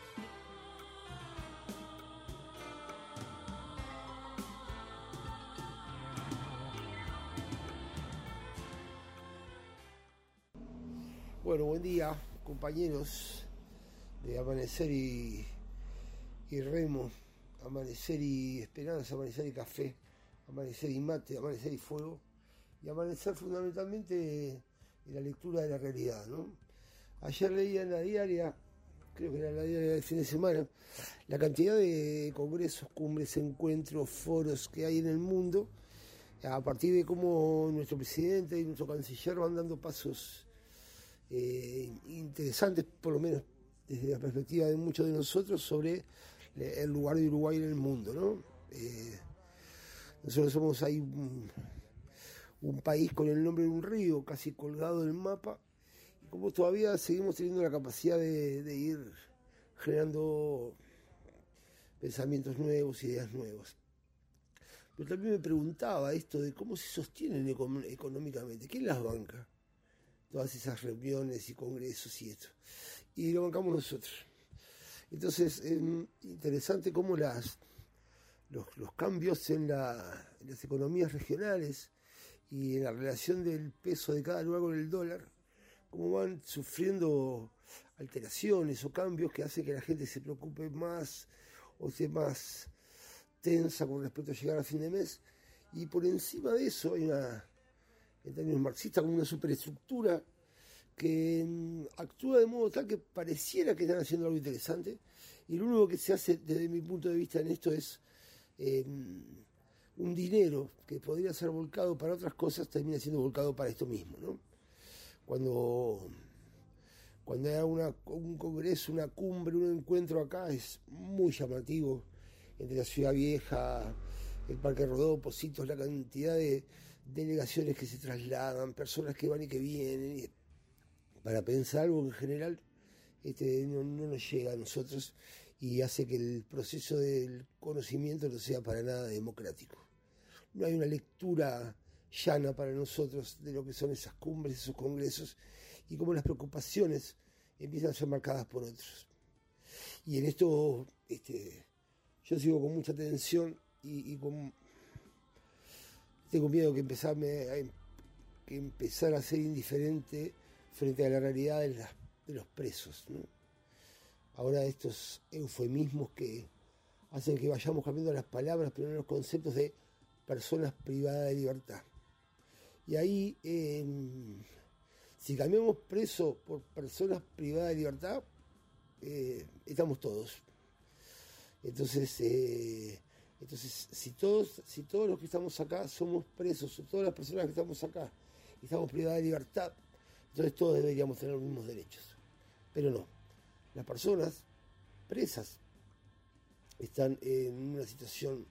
Bueno, buen día, compañeros de Amanecer y Remo, Amanecer y Esperanza, Amanecer y Café, Amanecer y Mate, Amanecer y Fuego, y amanecer fundamentalmente en la lectura de la realidad, ¿no? Ayer leía en la diaria, creo que era la diaria del fin de semana, la cantidad de congresos, cumbres, encuentros, foros que hay en el mundo, a partir de cómo nuestro presidente y nuestro canciller van dando pasos interesantes, por lo menos desde la perspectiva de muchos de nosotros, sobre el lugar de Uruguay en el mundo, ¿no? Nosotros somos ahí un país con el nombre de un río casi colgado del mapa, y como todavía seguimos teniendo la capacidad de ir generando pensamientos nuevos, ideas nuevas. Pero también me preguntaba esto de cómo se sostienen económicamente, ¿quién las banca? Todas esas reuniones y congresos y esto. Y lo bancamos nosotros. Entonces, es interesante cómo los cambios en las economías regionales y en la relación del peso de cada lugar con el dólar, cómo van sufriendo alteraciones o cambios que hacen que la gente se preocupe más o esté más tensa con respecto a llegar a fin de mes. Y por encima de eso hay en términos marxistas, como una superestructura que actúa de modo tal que pareciera que están haciendo algo interesante, y lo único que se hace desde mi punto de vista en esto es un dinero que podría ser volcado para otras cosas, termina siendo volcado para esto mismo, ¿no? Cuando hay un congreso, una cumbre, un encuentro acá, es muy llamativo, entre la Ciudad Vieja, el Parque Rodó, Positos, la cantidad de delegaciones que se trasladan, personas que van y que vienen, para pensar algo que en general no nos llega a nosotros y hace que el proceso del conocimiento no sea para nada democrático. No hay una lectura llana para nosotros de lo que son esas cumbres, esos congresos, y cómo las preocupaciones empiezan a ser marcadas por otros. Y en esto yo sigo con mucha atención y tengo miedo que empezar a ser indiferente frente a la realidad de los presos, ¿no? Ahora estos eufemismos que hacen que vayamos cambiando las palabras, pero no los conceptos de personas privadas de libertad. Y ahí, si cambiamos preso por personas privadas de libertad, estamos todos. Entonces, si todos los que estamos acá somos presos, o todas las personas que estamos acá estamos privadas de libertad, entonces todos deberíamos tener los mismos derechos. Pero no, las personas presas están en una situación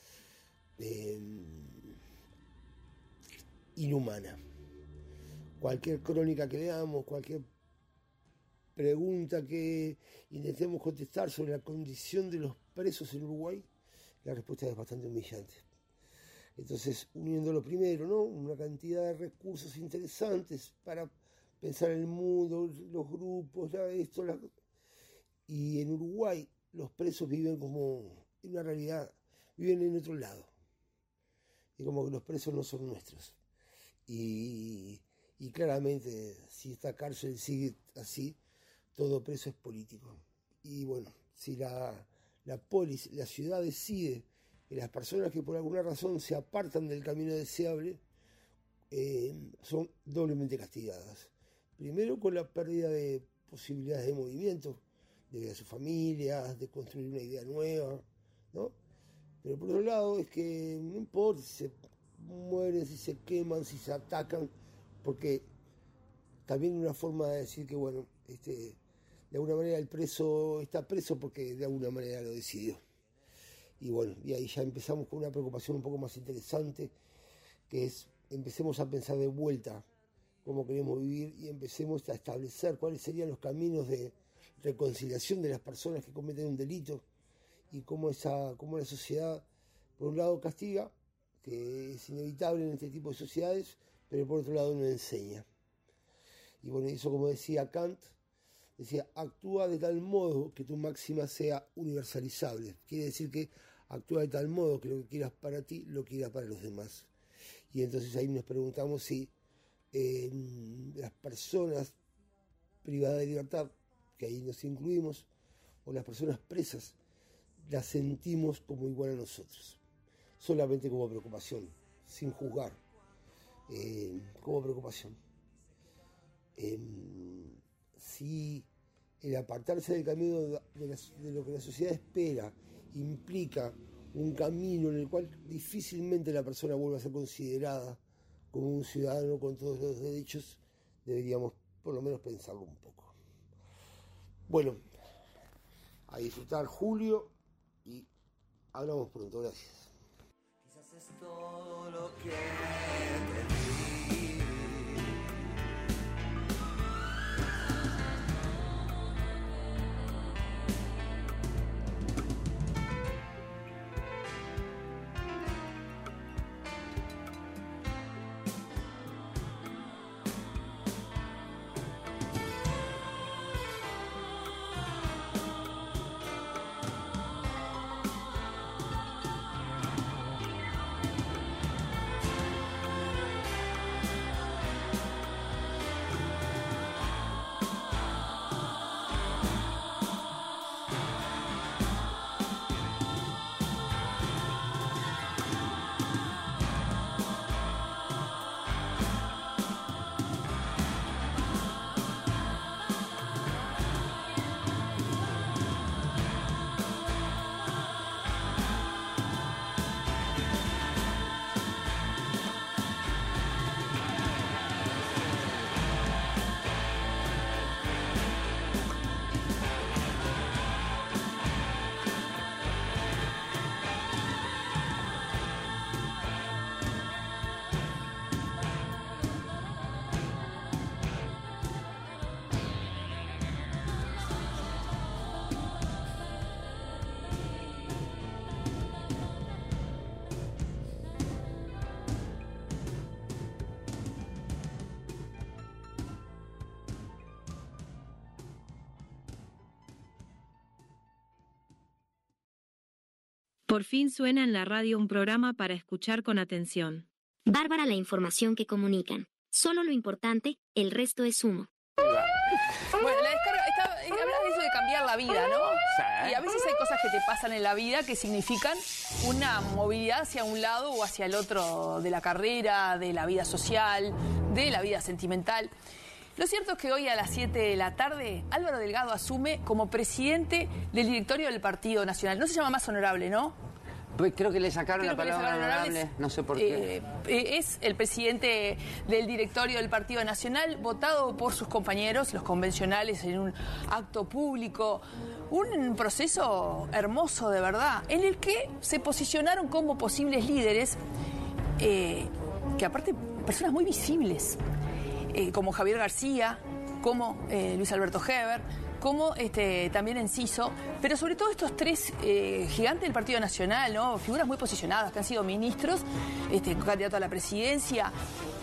inhumana. Cualquier crónica que leamos, cualquier pregunta que intentemos contestar sobre la condición de los presos en Uruguay, la respuesta es bastante humillante. Entonces, uniendo lo primero, ¿no? Una cantidad de recursos interesantes para pensar en el mundo, los grupos, y en Uruguay los presos viven como en una realidad, viven en otro lado. Y como que los presos no son nuestros. Y claramente, si esta cárcel sigue así, todo preso es político. Y bueno, si la ciudad decide que las personas que por alguna razón se apartan del camino deseable, son doblemente castigadas. Primero con la pérdida de posibilidades de movimiento, de ver a sus familias, de construir una idea nueva, ¿no? Pero por otro lado es que no importa si se mueren, si se queman, si se atacan, porque también una forma de decir que, bueno, de alguna manera el preso está preso porque de alguna manera lo decidió. Y bueno, y ahí ya empezamos con una preocupación un poco más interesante, que es, empecemos a pensar de vuelta cómo queremos vivir y empecemos a establecer cuáles serían los caminos de reconciliación de las personas que cometen un delito y cómo la sociedad, por un lado, castiga, que es inevitable en este tipo de sociedades, pero por otro lado no enseña. Y bueno, eso, como decía Kant, decía, actúa de tal modo que tu máxima sea universalizable. Quiere decir que actúa de tal modo que lo que quieras para ti, lo quieras para los demás. Y entonces ahí nos preguntamos si las personas privadas de libertad, que ahí nos incluimos, o las personas presas, las sentimos como igual a nosotros. Solamente como preocupación, sin juzgar, como preocupación. Si el apartarse del camino de lo que la sociedad espera implica un camino en el cual difícilmente la persona vuelva a ser considerada como un ciudadano con todos los derechos, deberíamos por lo menos pensarlo un poco. Bueno, a disfrutar julio y hablamos pronto. Gracias. Quizás es todo lo que te di. Por fin suena en la radio un programa para escuchar con atención. Bárbara la información que comunican. Solo lo importante, el resto es humo. Bueno, la descarga, hablas de eso de cambiar la vida, ¿no? Sí. Y a veces hay cosas que te pasan en la vida que significan una movilidad hacia un lado o hacia el otro de la carrera, de la vida social, de la vida sentimental. Lo cierto es que hoy a las 7 de la tarde Álvaro Delgado asume como presidente del directorio del Partido Nacional. No se llama más honorable, ¿no? Pues creo que le sacaron la palabra honorable, no sé por qué. Es el presidente del directorio del Partido Nacional, votado por sus compañeros, los convencionales, en un acto público. Un proceso hermoso, de verdad, en el que se posicionaron como posibles líderes, que aparte, personas muy visibles, como Javier García, como Luis Alberto Heber, como también Enciso, pero sobre todo estos tres gigantes del Partido Nacional, ¿no? Figuras muy posicionadas, que han sido ministros, candidatos a la presidencia.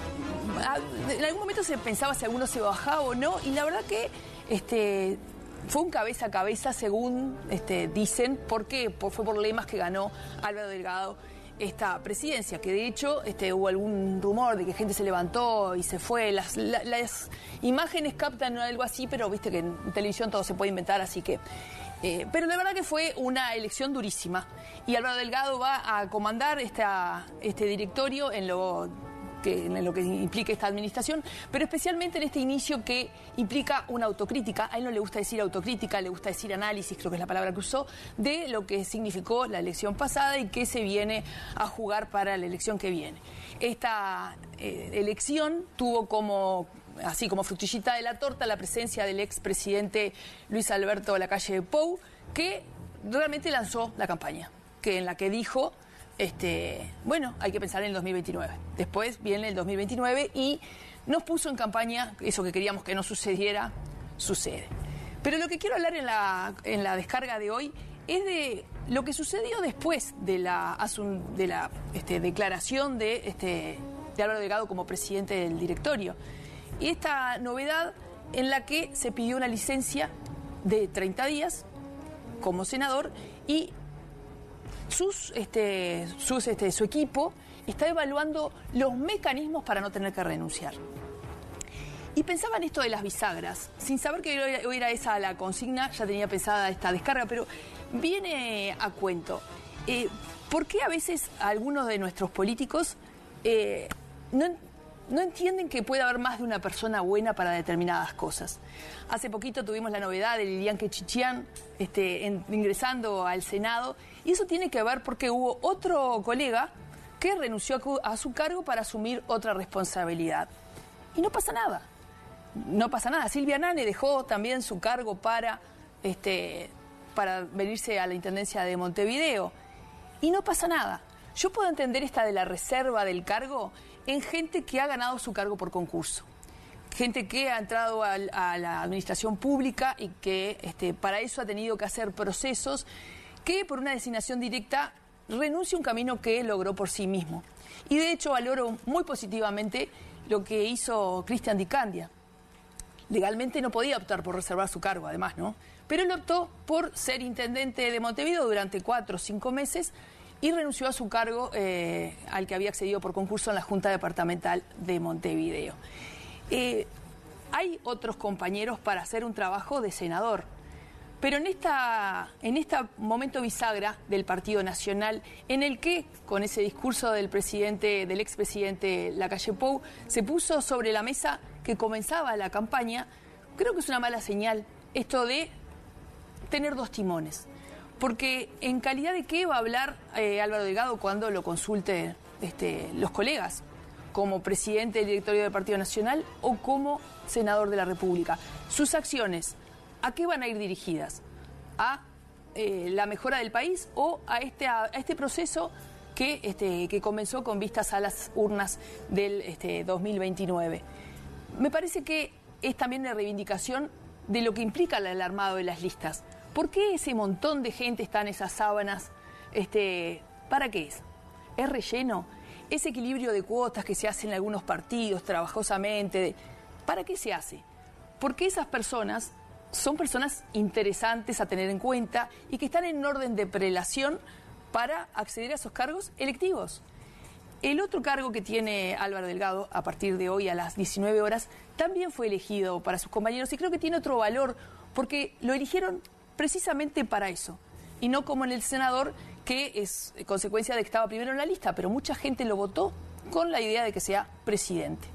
En algún momento se pensaba si alguno se bajaba o no, y la verdad que fue un cabeza a cabeza, según dicen, porque fue por lemas que ganó Álvaro Delgado esta presidencia, que de hecho hubo algún rumor de que gente se levantó y se fue. Las imágenes captan algo así, pero viste que en televisión todo se puede inventar, así que... pero la verdad que fue una elección durísima. Y Álvaro Delgado va a comandar este directorio en lo en lo que implica esta administración, pero especialmente en este inicio que implica una autocrítica. A él no le gusta decir autocrítica, le gusta decir análisis, creo que es la palabra que usó, de lo que significó la elección pasada y qué se viene a jugar para la elección que viene. Esta elección tuvo así como frutillita de la torta, la presencia del expresidente Luis Alberto Lacalle Pou, que realmente lanzó la campaña, en la que dijo, bueno, hay que pensar en el 2029. Después viene el 2029 y nos puso en campaña eso que queríamos que no sucediera, sucede. Pero lo que quiero hablar en la descarga de hoy es de lo que sucedió después de la declaración de Álvaro Delgado como presidente del directorio. Y esta novedad en la que se pidió una licencia de 30 días como senador y su equipo está evaluando los mecanismos para no tener que renunciar. Y pensaba en esto de las bisagras, sin saber que hoy era esa la consigna, ya tenía pensada esta descarga, pero viene a cuento. ¿Por qué a veces algunos de nuestros políticos no entienden que puede haber más de una persona buena para determinadas cosas? Hace poquito tuvimos la novedad de Lilian Quechichian ingresando al Senado, y eso tiene que ver porque hubo otro colega que renunció a su cargo para asumir otra responsabilidad. Y no pasa nada. No pasa nada. Silvia Nane dejó también su cargo para venirse a la Intendencia de Montevideo. Y no pasa nada. Yo puedo entender esta de la reserva del cargo en gente que ha ganado su cargo por concurso. Gente que ha entrado a la administración pública y que para eso ha tenido que hacer procesos que por una designación directa renuncia a un camino que logró por sí mismo. Y de hecho valoro muy positivamente lo que hizo Cristian Di Candia. Legalmente no podía optar por reservar su cargo, además, ¿no? Pero él optó por ser intendente de Montevideo durante 4 o 5 meses y renunció a su cargo al que había accedido por concurso en la Junta Departamental de Montevideo. Hay otros compañeros para hacer un trabajo de senador, pero en este momento bisagra del Partido Nacional, en el que, con ese discurso del expresidente Lacalle Pou, se puso sobre la mesa que comenzaba la campaña, creo que es una mala señal esto de tener dos timones. Porque ¿en calidad de qué va a hablar Álvaro Delgado cuando lo consulte los colegas? ¿Como presidente del directorio del Partido Nacional o como senador de la República? Sus acciones, ¿a qué van a ir dirigidas? ¿A la mejora del país o a este proceso que comenzó con vistas a las urnas del 2029? Me parece que es también una reivindicación de lo que implica el armado de las listas. ¿Por qué ese montón de gente está en esas sábanas? ¿Para qué es? ¿Es relleno? Ese equilibrio de cuotas que se hace en algunos partidos trabajosamente, ¿para qué se hace? Porque esas personas son personas interesantes a tener en cuenta y que están en orden de prelación para acceder a esos cargos electivos. El otro cargo que tiene Álvaro Delgado, a partir de hoy a las 19 horas, también fue elegido para sus compañeros y creo que tiene otro valor porque lo eligieron precisamente para eso y no como en el senador, que es consecuencia de que estaba primero en la lista, pero mucha gente lo votó con la idea de que sea presidente.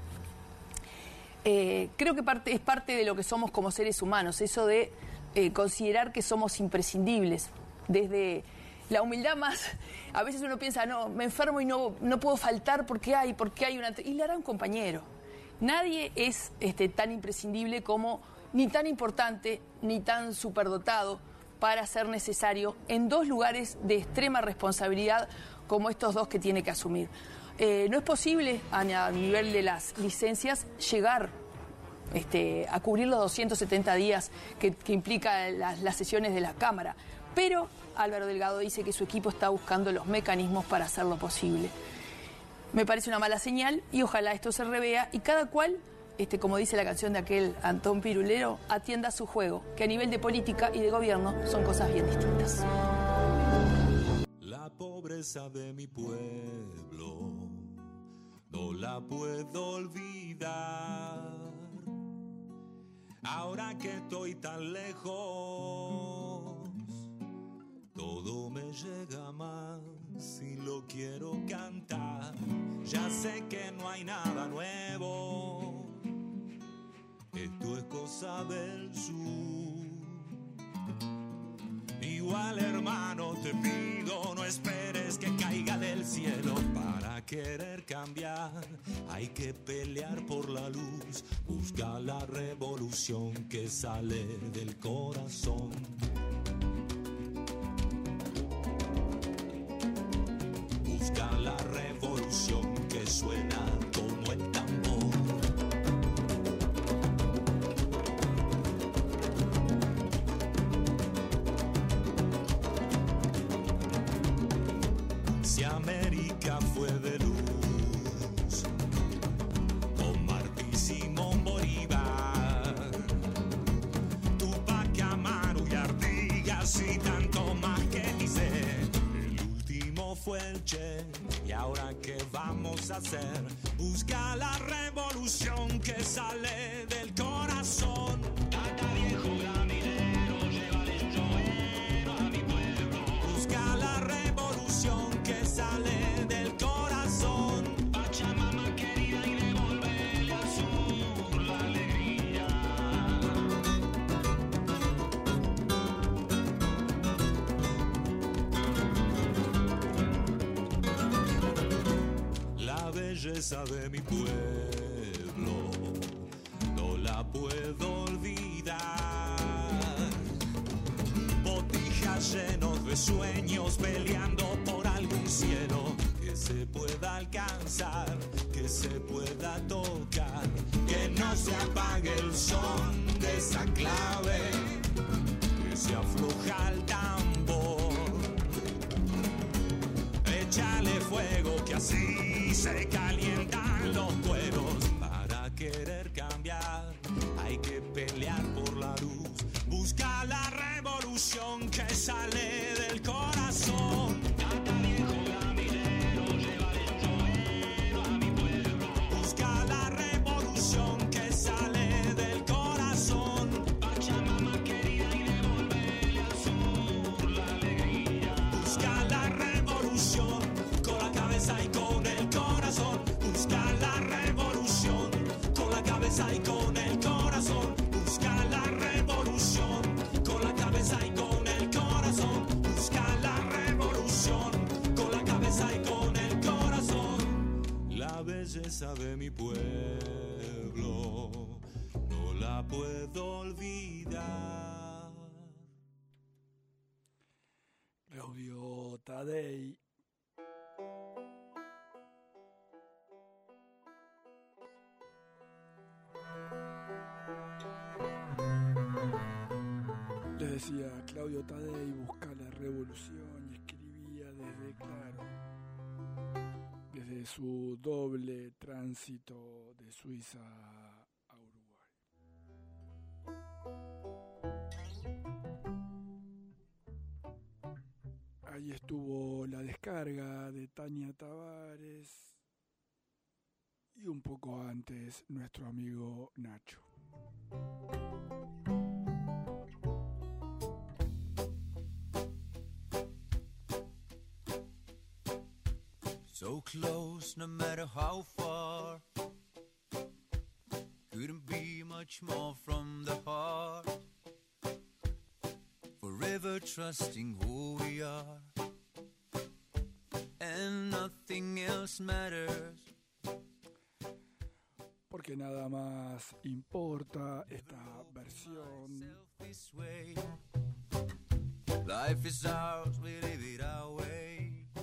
Creo que es parte de lo que somos como seres humanos, eso de considerar que somos imprescindibles, desde la humildad más. A veces uno piensa, no, me enfermo y no puedo faltar porque hay una... Y le hará un compañero. Nadie es tan imprescindible como, ni tan importante, ni tan superdotado para ser necesario en dos lugares de extrema responsabilidad como estos dos que tiene que asumir. No es posible a nivel de las licencias llegar a cubrir los 270 días que implica las sesiones de la Cámara, pero Álvaro Delgado dice que su equipo está buscando los mecanismos para hacerlo posible. Me parece una mala señal y ojalá esto se revea y cada cual, como dice la canción de aquel Antón Pirulero, atienda su juego, que a nivel de política y de gobierno son cosas bien distintas. La pobreza de mi pueblo no la puedo olvidar. Ahora que estoy tan lejos, todo me llega más si lo quiero cantar. Ya sé que no hay hay nada nuevo. Esto es cosa del sur. Igual, hermano, te pido, no esperes que caiga del cielo. Para querer cambiar hay que pelear por la luz. Busca la revolución que sale del corazón. Busca la revolución que suena como el tambor. Si América fue de luz, con Martí, Simón Bolívar, Tupac, Amaru y Artigas y tanto más que dice. El último fue el Che, y ahora ¿qué vamos a hacer? Busca la revolución que sale del corazón. Tata viejo gramilero, llévale el joero a mi pueblo. Busca la revolución que sale del corazón. Pachamama querida, y devolverle al sur la alegría. La belleza de mi pueblo no la puedo olvidar. Botijas llenos de sueños peleando por algún cielo que se pueda alcanzar, que se pueda tocar, que no se apague el son de esa clave, que se afloja el tambor. Échale fuego que así se calientan los cueros. Para querer cambiar hay que pelear por la luz. Busca la revolución que sale del corazón. Tata viejo gramilero, llévale el joero a mi pueblo. Busca la revolución que sale del corazón. Pachamama querida, y devolverle al sur la alegría. Busca la revolución con la cabeza y con el corazón. Busca la revolución con la cabeza y con el corazón. Busca la revolución con la cabeza y con el corazón. Busca la revolución con la cabeza y con el corazón. La belleza de mi pueblo no la puedo olvidar. Claudio Tadei. Le decía Claudio Tadei, busca la revolución, y escribía desde, claro, desde su doble tránsito de Suiza a Uruguay. Ahí estuvo la descarga de Tania Tavares y un poco antes nuestro amigo Nacho. So close, no matter how far. Couldn't be much more from the heart. Forever trusting who we are. And nothing else matters. Porque nada más importa esta versión. Life is ours, we live it our way.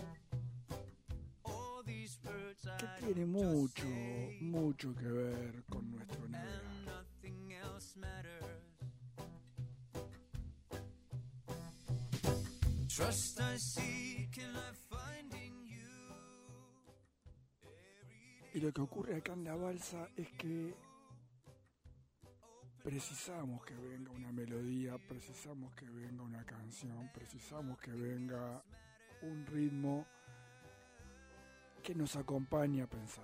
Que tiene mucho, mucho que ver con nuestro negro. Y lo que ocurre acá en la balsa es que precisamos que venga una melodía, precisamos que venga una canción, precisamos que venga un ritmo que nos acompañe a pensar,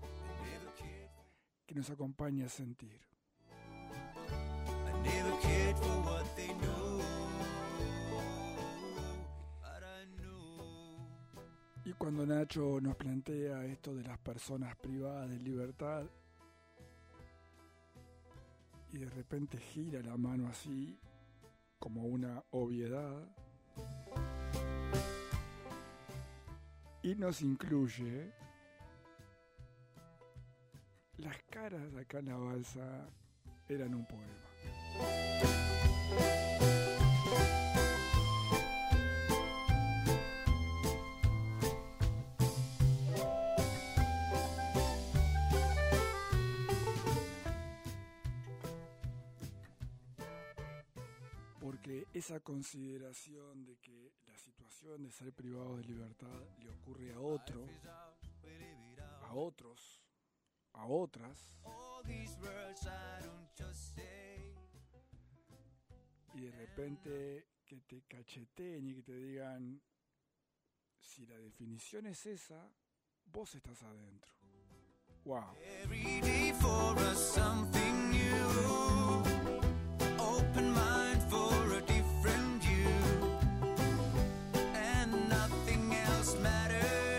que nos acompañe a sentir. Y cuando Nacho nos plantea esto de las personas privadas de libertad y de repente gira la mano así como una obviedad y nos incluye, las caras acá en la balsa eran un poema. Porque esa consideración de que la situación de ser privado de libertad le ocurre a otro, a otros, a otras, y de repente que te cacheteen y que te digan, si la definición es esa, vos estás adentro. Wow. Every day for us something new. Open mind for a different view. And nothing else matters.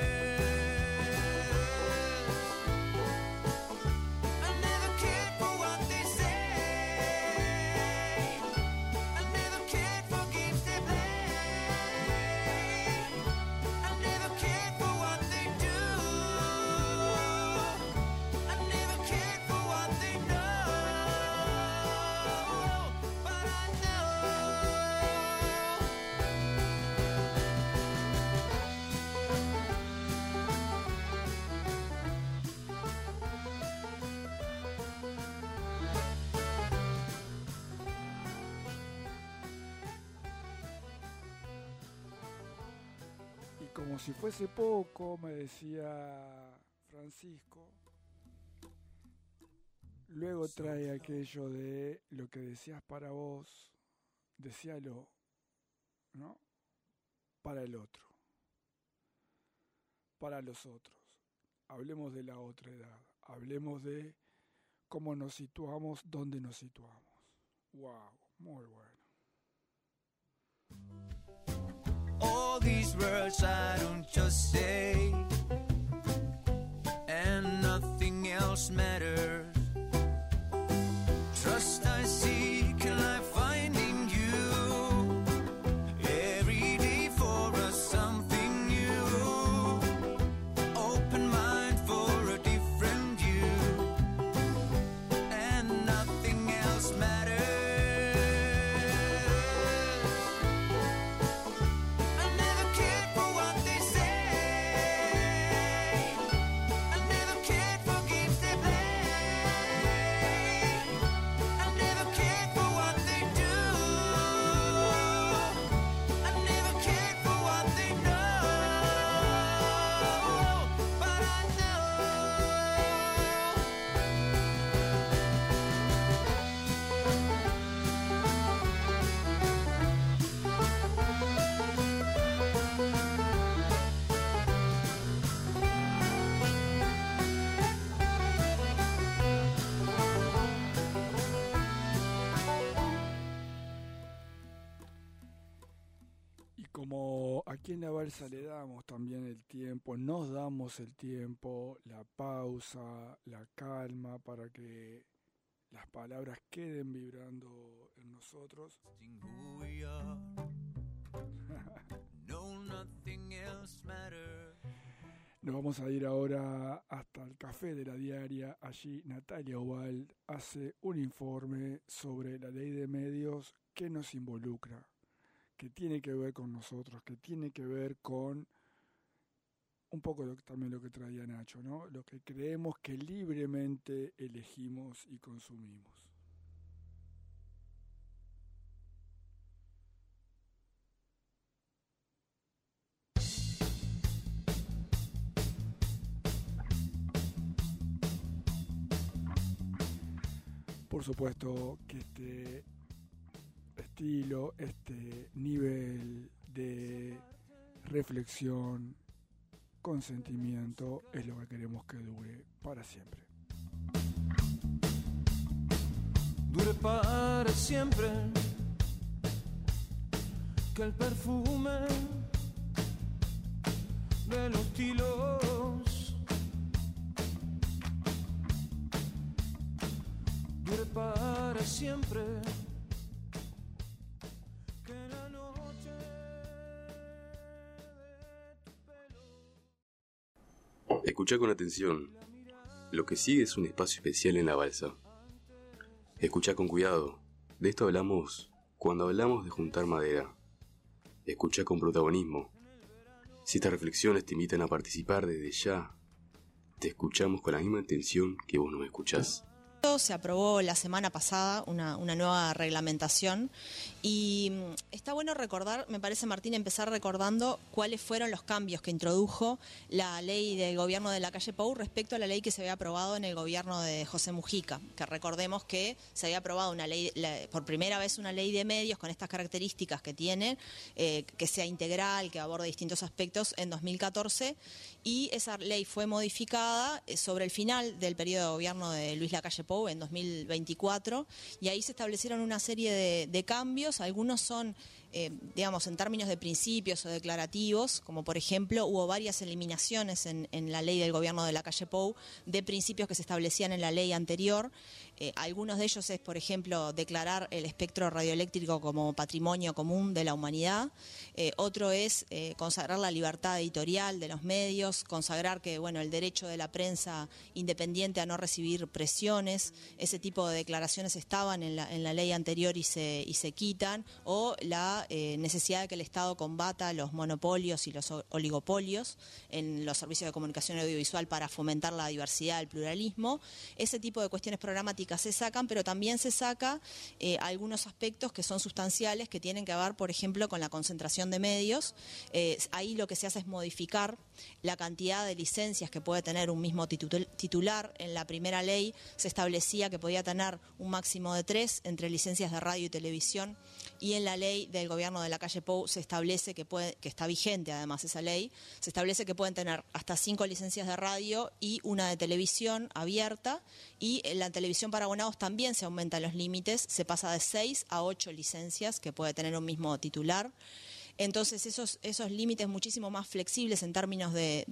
I never cared for what they say. I never cared for games they play. I never cared for what they do. I never cared for what they know, but I know. Y como si fuese poco, me decía Francisco, luego trae aquello de lo que decías para vos, decíalo, ¿no? Para el otro, para los otros. Hablemos de la otra edad, hablemos de cómo nos situamos, dónde nos situamos. Wow, muy bueno. All these words I don't just say, and nothing else matters. Trust I seek and I find in you. Every day for us something new. Open mind for a different view. And nothing else matters. I never cared for what they say. I never cared for games they play. I never cared for what they do. I never cared for what they know, but I know. Y como aquí en la balsa le damos también el tiempo, nos damos el tiempo, la pausa, la calma para que las palabras queden vibrando en nosotros. Who we are. No, nothing else matters. Nos vamos a ir ahora hasta el Café de la Diaria. Allí Natalia Oval hace un informe sobre la ley de medios que nos involucra, que tiene que ver con nosotros, que tiene que ver con un poco también lo que traía Nacho, ¿no? Lo que creemos que libremente elegimos y consumimos. Por supuesto que este estilo, este nivel de reflexión, consentimiento, es lo que queremos que dure para siempre. Dure para siempre, que el perfume de los tilos. Dure para siempre. Que la noche de tu pelo. Escucha con atención. Lo que sigue es un espacio especial en la balsa. Escucha con cuidado. De esto hablamos cuando hablamos de juntar madera. Escucha con protagonismo. Si estas reflexiones te invitan a participar desde ya, te escuchamos con la misma intención que vos nos escuchás. Se aprobó la semana pasada una nueva reglamentación y está bueno recordar, me parece, Martín, empezar recordando cuáles fueron los cambios que introdujo la ley del gobierno de Lacalle Pou respecto a la ley que se había aprobado en el gobierno de José Mujica, que recordemos que se había aprobado una ley, por primera vez una ley de medios con estas características que tiene, que sea integral, que aborde distintos aspectos en 2014, y esa ley fue modificada sobre el final del periodo de gobierno de Luis Lacalle Pou en 2024, y ahí se establecieron una serie de cambios. Algunos son, digamos, en términos de principios o declarativos, como por ejemplo hubo varias eliminaciones en la ley del gobierno de Lacalle Pou de principios que se establecían en la ley anterior. Algunos de ellos es, por ejemplo, declarar el espectro radioeléctrico como patrimonio común de la humanidad. Otro es consagrar la libertad editorial de los medios, consagrar que, bueno, el derecho de la prensa independiente a no recibir presiones. Ese tipo de declaraciones estaban en la ley anterior y se quitan. O la necesidad de que el Estado combata los monopolios y los oligopolios en los servicios de comunicación audiovisual para fomentar la diversidad, el pluralismo. Ese tipo de cuestiones programáticas se sacan, pero también se saca algunos aspectos que son sustanciales, que tienen que ver, por ejemplo, con la concentración de medios. Ahí lo que se hace es modificar la cantidad de licencias que puede tener un mismo titular. En la primera ley se establecía que podía tener un máximo de 3 entre licencias de radio y televisión, y en la ley del gobierno de Lacalle Pou se establece que está vigente además esa ley, se establece que pueden tener hasta 5 licencias de radio y una de televisión abierta, y en la televisión para abonados también se aumentan los límites, se pasa de 6 a 8 licencias que puede tener un mismo titular. Entonces esos límites muchísimo más flexibles en términos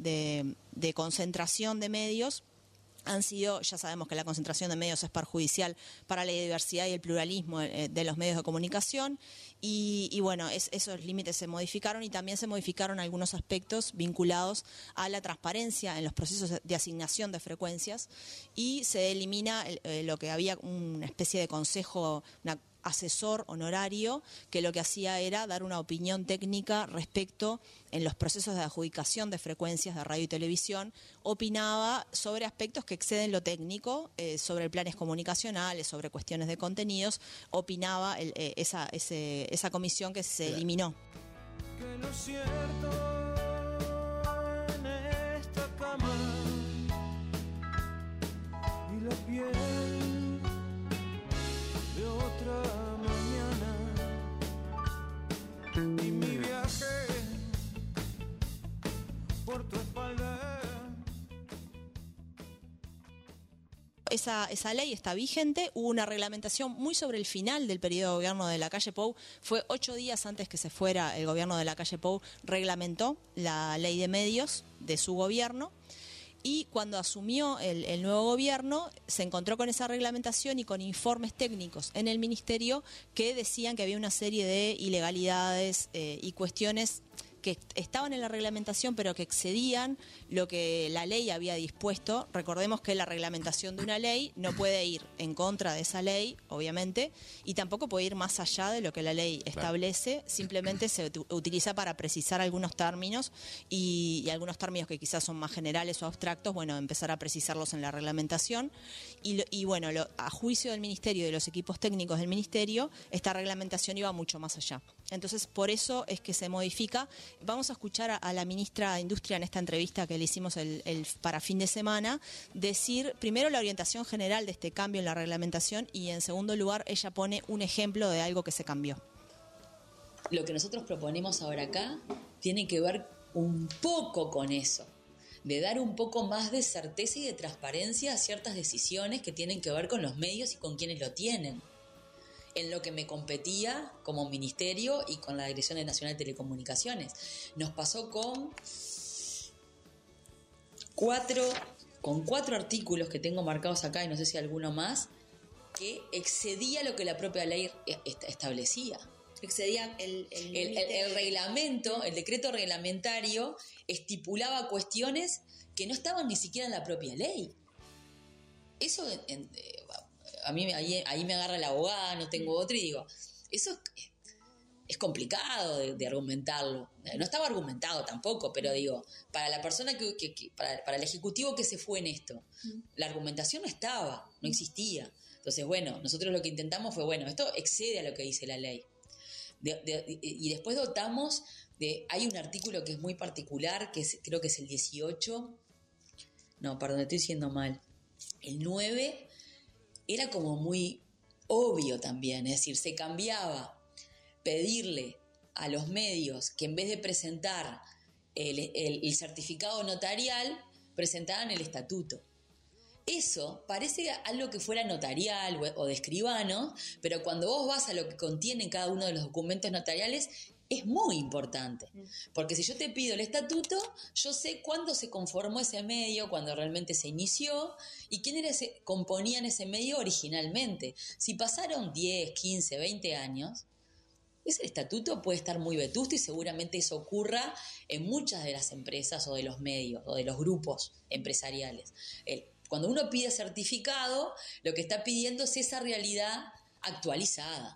de concentración de medios han sido, ya sabemos que la concentración de medios es perjudicial para la diversidad y el pluralismo de los medios de comunicación, y bueno, esos límites se modificaron, y también se modificaron algunos aspectos vinculados a la transparencia en los procesos de asignación de frecuencias, y se elimina lo que había una especie de consejo, asesor honorario, que lo que hacía era dar una opinión técnica respecto en los procesos de adjudicación de frecuencias de radio y televisión. Opinaba sobre aspectos que exceden lo técnico, sobre planes comunicacionales, sobre cuestiones de contenidos. Opinaba esa comisión que se eliminó. Que lo cierto en esta cama y la piel de otra mañana, y mi viaje por tu espalda. Esa ley está vigente. Hubo una reglamentación muy sobre el final del periodo de gobierno de Lacalle Pou. Fue 8 días antes que se fuera el gobierno de Lacalle Pou, reglamentó la ley de medios de su gobierno. Y cuando asumió el nuevo gobierno, se encontró con esa reglamentación y con informes técnicos en el ministerio que decían que había una serie de ilegalidades y cuestiones que estaban en la reglamentación, pero que excedían lo que la ley había dispuesto. Recordemos que la reglamentación de una ley no puede ir en contra de esa ley, obviamente, y tampoco puede ir más allá de lo que la ley establece. Simplemente se utiliza para precisar algunos términos, y algunos términos que quizás son más generales o abstractos, bueno, empezar a precisarlos en la reglamentación. Y bueno, a juicio del Ministerio y de los equipos técnicos del Ministerio, esta reglamentación iba mucho más allá. Entonces, por eso es que se modifica. Vamos a escuchar a la ministra de Industria en esta entrevista que le hicimos para fin de semana, decir primero la orientación general de este cambio en la reglamentación, y en segundo lugar ella pone un ejemplo de algo que se cambió. Lo que nosotros proponemos ahora acá tiene que ver un poco con eso, de dar un poco más de certeza y de transparencia a ciertas decisiones que tienen que ver con los medios y con quienes lo tienen. En lo que me competía como ministerio y con la Dirección Nacional de Telecomunicaciones. Nos pasó con con 4 artículos que tengo marcados acá, y no sé si alguno más, que excedía lo que la propia ley establecía. Excedía el reglamento, el decreto reglamentario estipulaba cuestiones que no estaban ni siquiera en la propia ley. Eso, a mí ahí me agarra la abogada, no tengo otra, y digo, eso es complicado de argumentarlo. No estaba argumentado tampoco, pero digo, para la persona para el ejecutivo que se fue en esto, la argumentación no estaba, no existía. Entonces, bueno, nosotros lo que intentamos fue, bueno, esto excede a lo que dice la ley. Y después dotamos hay un artículo que es muy particular, creo que es el 18, no, perdón, estoy diciendo mal, el 9 era como muy obvio también, es decir, se cambiaba pedirle a los medios que en vez de presentar el certificado notarial, presentaran el estatuto. Eso parece algo que fuera notarial o de escribano, pero cuando vos vas a lo que contiene cada uno de los documentos notariales, es muy importante. Porque si yo te pido el estatuto, yo sé cuándo se conformó ese medio, cuándo realmente se inició y quiénes componían ese medio originalmente. Si pasaron 10, 15, 20 años, ese estatuto puede estar muy vetusto y seguramente eso ocurra en muchas de las empresas o de los medios o de los grupos empresariales. Cuando uno pide certificado, lo que está pidiendo es esa realidad actualizada.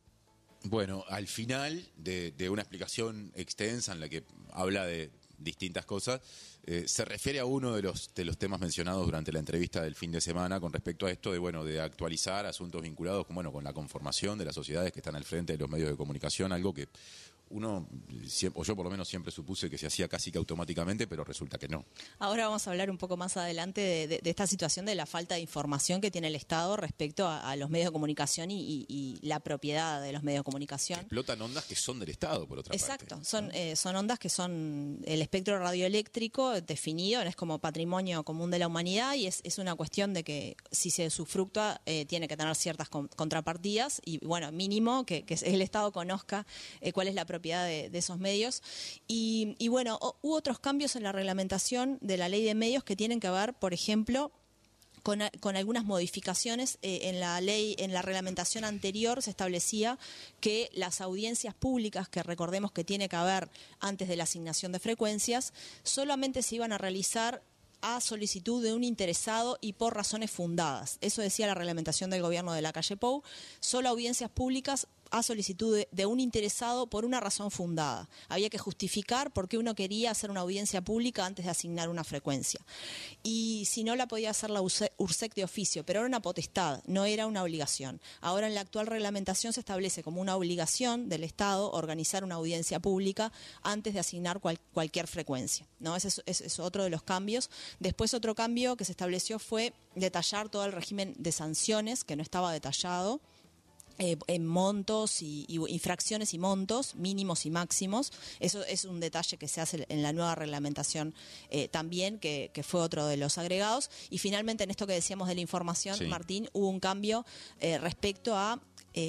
Bueno, al final de una explicación extensa en la que habla de distintas cosas, se refiere a uno de los temas mencionados durante la entrevista del fin de semana con respecto a esto de actualizar asuntos vinculados con la conformación de las sociedades que están al frente de los medios de comunicación, algo que uno, o yo por lo menos siempre supuse que se hacía casi que automáticamente, pero resulta que no. Ahora vamos a hablar un poco más adelante de esta situación de la falta de información que tiene el Estado respecto a los medios de comunicación y la propiedad de los medios de comunicación. Explotan ondas que son del Estado, por otra parte. Exacto, son ondas que son el espectro radioeléctrico definido, es como patrimonio común de la humanidad y es una cuestión de que si se usufructúa tiene que tener ciertas contrapartidas y bueno, mínimo que el Estado conozca cuál es la propiedad de esos medios y bueno, hubo otros cambios en la reglamentación de la ley de medios que tienen que ver, por ejemplo, con algunas modificaciones. En la reglamentación anterior se establecía que las audiencias públicas, que recordemos que tiene que haber antes de la asignación de frecuencias, solamente se iban a realizar a solicitud de un interesado y por razones fundadas. Eso decía la reglamentación del gobierno de Lacalle Pou, solo audiencias públicas a solicitud de un interesado por una razón fundada. Había que justificar por qué uno quería hacer una audiencia pública antes de asignar una frecuencia. Y si no, la podía hacer la URSEC de oficio, pero era una potestad, no era una obligación. Ahora en la actual reglamentación se establece como una obligación del Estado organizar una audiencia pública antes de asignar cualquier frecuencia, ¿no? Ese es otro de los cambios. Después otro cambio que se estableció fue detallar todo el régimen de sanciones, que no estaba detallado, en montos y infracciones y montos mínimos y máximos. Eso es un detalle que se hace en la nueva reglamentación también, que fue otro de los agregados. Y finalmente en esto que decíamos de la información, sí, Martín, hubo un cambio respecto a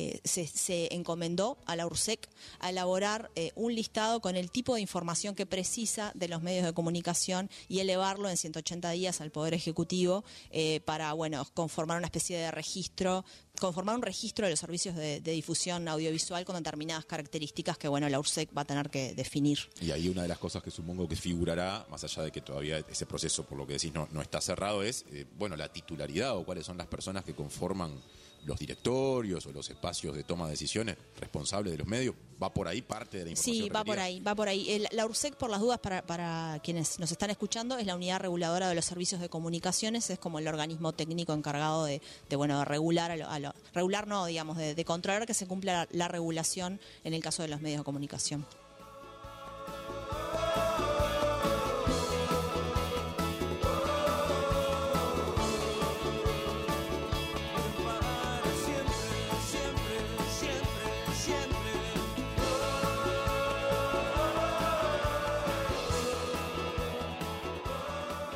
se encomendó a la URSEC a elaborar un listado con el tipo de información que precisa de los medios de comunicación y elevarlo en 180 días al Poder Ejecutivo para, bueno, conformar una especie de registro, conformar un registro de los servicios de difusión audiovisual con determinadas características que, bueno, la URSEC va a tener que definir. Y ahí una de las cosas que supongo que figurará, más allá de que todavía ese proceso, por lo que decís, no está cerrado, es, bueno, la titularidad o cuáles son las personas que conforman los directorios o los espacios de toma de decisiones responsables de los medios. ¿Va por ahí parte de la información? Sí, va por ahí. La URSEC, por las dudas, para quienes nos están escuchando, es la unidad reguladora de los servicios de comunicaciones, es como el organismo técnico encargado de regular, de controlar que se cumpla la regulación en el caso de los medios de comunicación.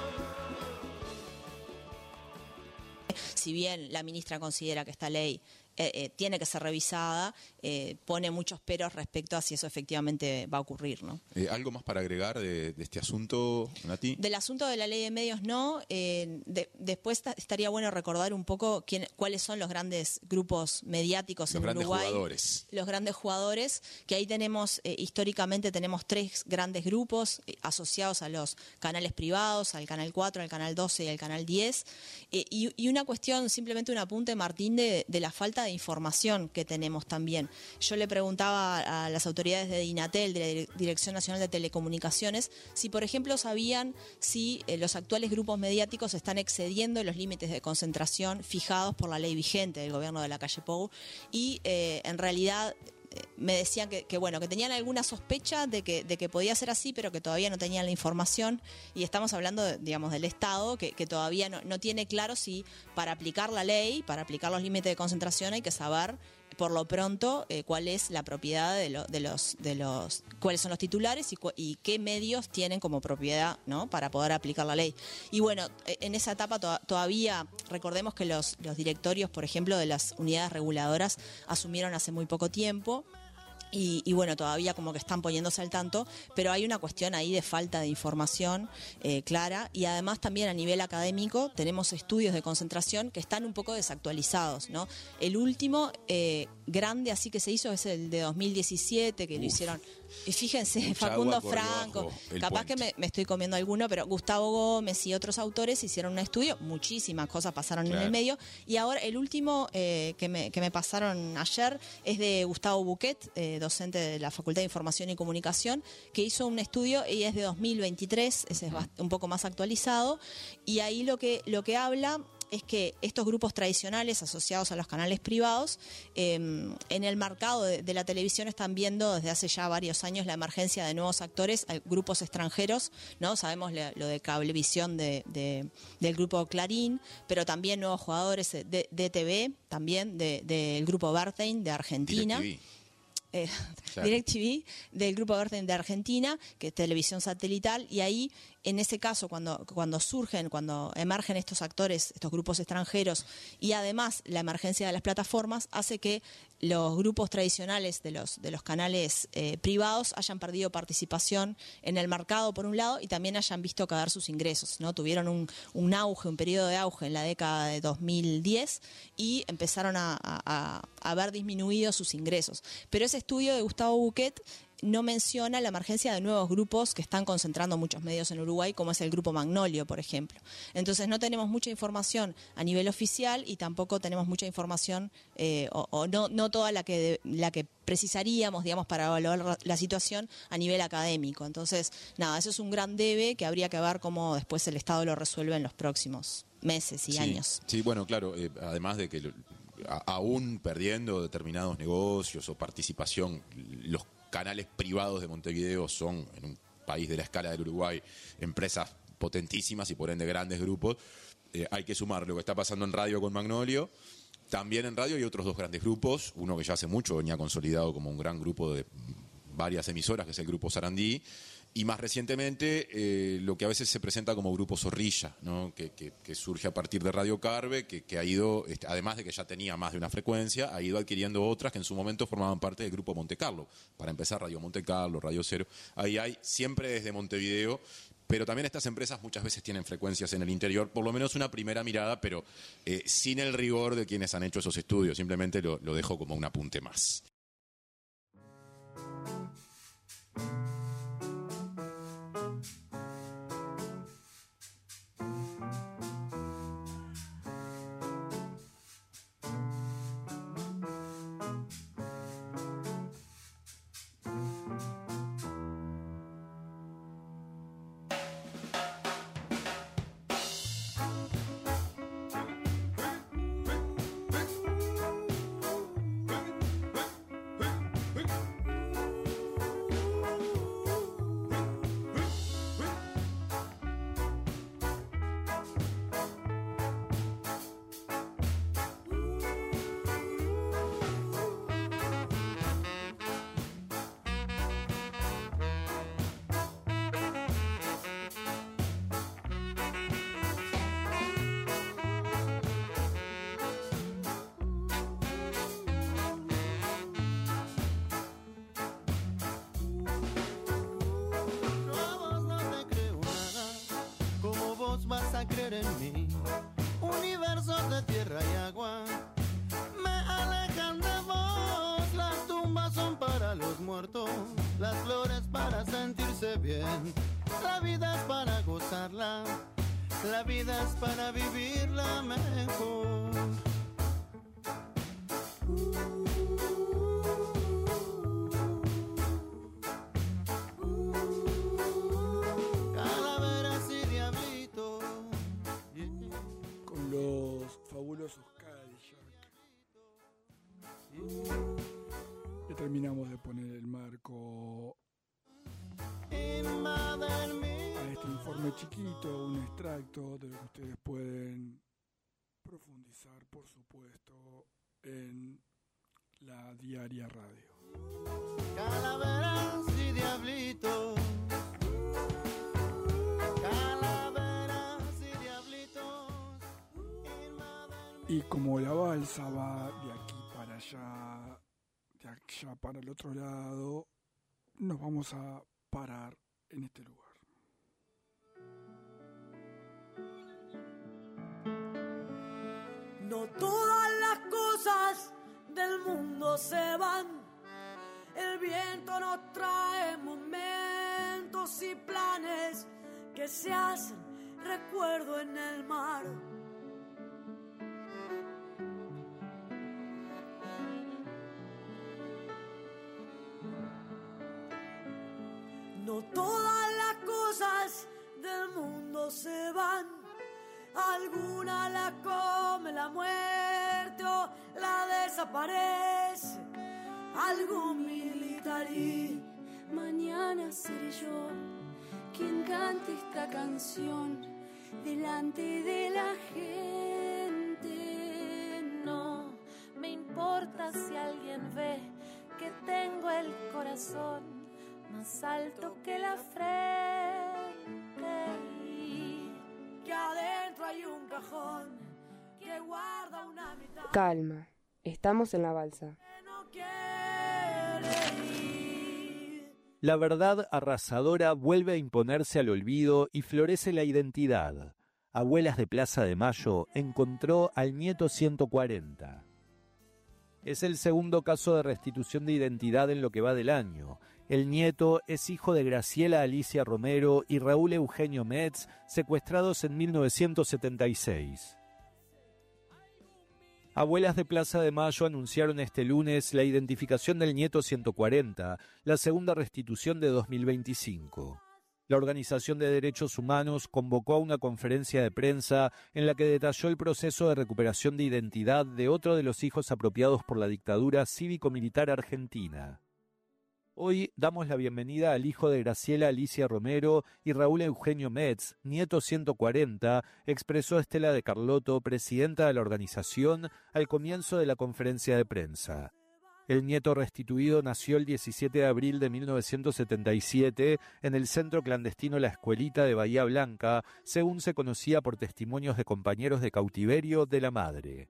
Si bien la ministra considera que esta ley tiene que ser revisada, pone muchos peros respecto a si eso efectivamente va a ocurrir, ¿no? ¿Algo más para agregar de este asunto, Nati? Del asunto de la ley de medios no. Después estaría bueno recordar un poco cuáles son los grandes grupos mediáticos en Uruguay. Los grandes jugadores, que ahí tenemos, históricamente tenemos 3 grandes grupos asociados a los canales privados, al Canal 4, al Canal 12 y al Canal 10. Y una cuestión, simplemente un apunte, Martín, de la falta de información que tenemos también. Yo le preguntaba a las autoridades de DINATEL, de la Dirección Nacional de Telecomunicaciones, si por ejemplo sabían si los actuales grupos mediáticos están excediendo los límites de concentración fijados por la ley vigente del gobierno de Lacalle Pou, y en realidad me decían que tenían alguna sospecha de que podía ser así, pero que todavía no tenían la información, y estamos hablando del Estado que todavía no tiene claro si para aplicar la ley, para aplicar los límites de concentración, hay que saber por lo pronto cuál es la propiedad de los cuáles son los titulares y qué medios tienen como propiedad, ¿no?, para poder aplicar la ley. Y bueno, en esa etapa todavía recordemos que los directorios, por ejemplo, de las unidades reguladoras asumieron hace muy poco tiempo. Y bueno, todavía como que están poniéndose al tanto, pero hay una cuestión ahí de falta de información clara, y además también a nivel académico tenemos estudios de concentración que están un poco desactualizados, ¿no? El último grande así que se hizo es el de 2017, que lo hicieron, y fíjense, Facundo Franco, capaz que me estoy comiendo alguno, pero Gustavo Gómez y otros autores hicieron un estudio, muchísimas cosas pasaron en el medio, y ahora el último que me pasaron ayer es de Gustavo Buquet, docente de la Facultad de Información y Comunicación, que hizo un estudio y es de 2023, ese es un poco más actualizado, y ahí lo que habla es que estos grupos tradicionales asociados a los canales privados, en el mercado de la televisión están viendo desde hace ya varios años la emergencia de nuevos actores, grupos extranjeros, ¿no? Sabemos lo de Cablevisión del grupo Clarín, pero también nuevos jugadores de DTV, también del grupo Bertheim de Argentina. DirecTV, del grupo Bertheim de Argentina, que es televisión satelital, y ahí, en ese caso, cuando emergen estos actores, estos grupos extranjeros, y además la emergencia de las plataformas, hace que los grupos tradicionales de los canales privados hayan perdido participación en el mercado, por un lado, y también hayan visto caer sus ingresos, ¿no? Tuvieron un auge, un periodo de auge en la década de 2010 y empezaron a ver disminuidos sus ingresos. Pero ese estudio de Gustavo Buquet no menciona la emergencia de nuevos grupos que están concentrando muchos medios en Uruguay, como es el Grupo Magnolio, por ejemplo. Entonces no tenemos mucha información a nivel oficial y tampoco tenemos mucha información, no toda la que precisaríamos, digamos, para evaluar la situación a nivel académico. Entonces, nada, eso es un gran debe que habría que ver cómo después el Estado lo resuelve en los próximos meses y años. Sí, bueno, claro, además de que aún perdiendo determinados negocios o participación, los canales privados de Montevideo son, en un país de la escala del Uruguay, empresas potentísimas y por ende grandes grupos. Hay que sumar lo que está pasando en radio con Magnolio. También en radio hay otros 2 grandes grupos, uno que ya hace mucho venía consolidado como un gran grupo de varias emisoras, que es el Grupo Sarandí, y más recientemente lo que a veces se presenta como Grupo Zorrilla, ¿no? que surge a partir de Radio Carve, que ha ido, además de que ya tenía más de una frecuencia, ha ido adquiriendo otras que en su momento formaban parte del Grupo Monte Carlo. Para empezar, Radio Monte Carlo, Radio Cero, ahí hay siempre desde Montevideo, pero también estas empresas muchas veces tienen frecuencias en el interior, por lo menos una primera mirada, pero sin el rigor de quienes han hecho esos estudios. Simplemente lo dejo como un apunte más. para creer en mí. Universos de tierra y agua me alejan de vos. Las tumbas son para los muertos, las flores para sentirse bien. La vida es para gozarla, la vida es para vivirla mejor. Calaveras y diablitos. Con los fabulosos Cadillac. Ya terminamos de poner el marco a este informe chiquito, un extracto de lo que ustedes pueden profundizar, por supuesto, en la Diaria Radio. Calaveras y diablitos. Calaveras y diablitos. Y como la balsa va de aquí para allá, de allá para el otro lado, nos vamos a parar en este lugar. No todas las cosas del mundo se van. El viento nos trae momentos y planes que se hacen recuerdo en el mar. No todas las cosas del mundo se van. Alguna la come la muerte o la desaparece algún militar y mañana seré yo quien cante esta canción delante de la gente. No me importa si alguien ve que tengo el corazón más alto que la frente y que adentro hay un cajón que guarda una mitad. Calma, estamos en la balsa. La verdad arrasadora vuelve a imponerse al olvido y florece la identidad. Abuelas de Plaza de Mayo encontró al nieto 140. Es el segundo caso de restitución de identidad en lo que va del año. El nieto es hijo de Graciela Alicia Romero y Raúl Eugenio Metz, secuestrados en 1976. Abuelas de Plaza de Mayo anunciaron este lunes la identificación del nieto 140, la segunda restitución de 2025. La Organización de Derechos Humanos convocó a una conferencia de prensa en la que detalló el proceso de recuperación de identidad de otro de los hijos apropiados por la dictadura cívico-militar argentina. Hoy damos la bienvenida al hijo de Graciela Alicia Romero y Raúl Eugenio Metz, nieto 140, expresó Estela de Carlotto, presidenta de la organización, al comienzo de la conferencia de prensa. El nieto restituido nació el 17 de abril de 1977 en el centro clandestino La Escuelita de Bahía Blanca, según se conocía por testimonios de compañeros de cautiverio de la madre.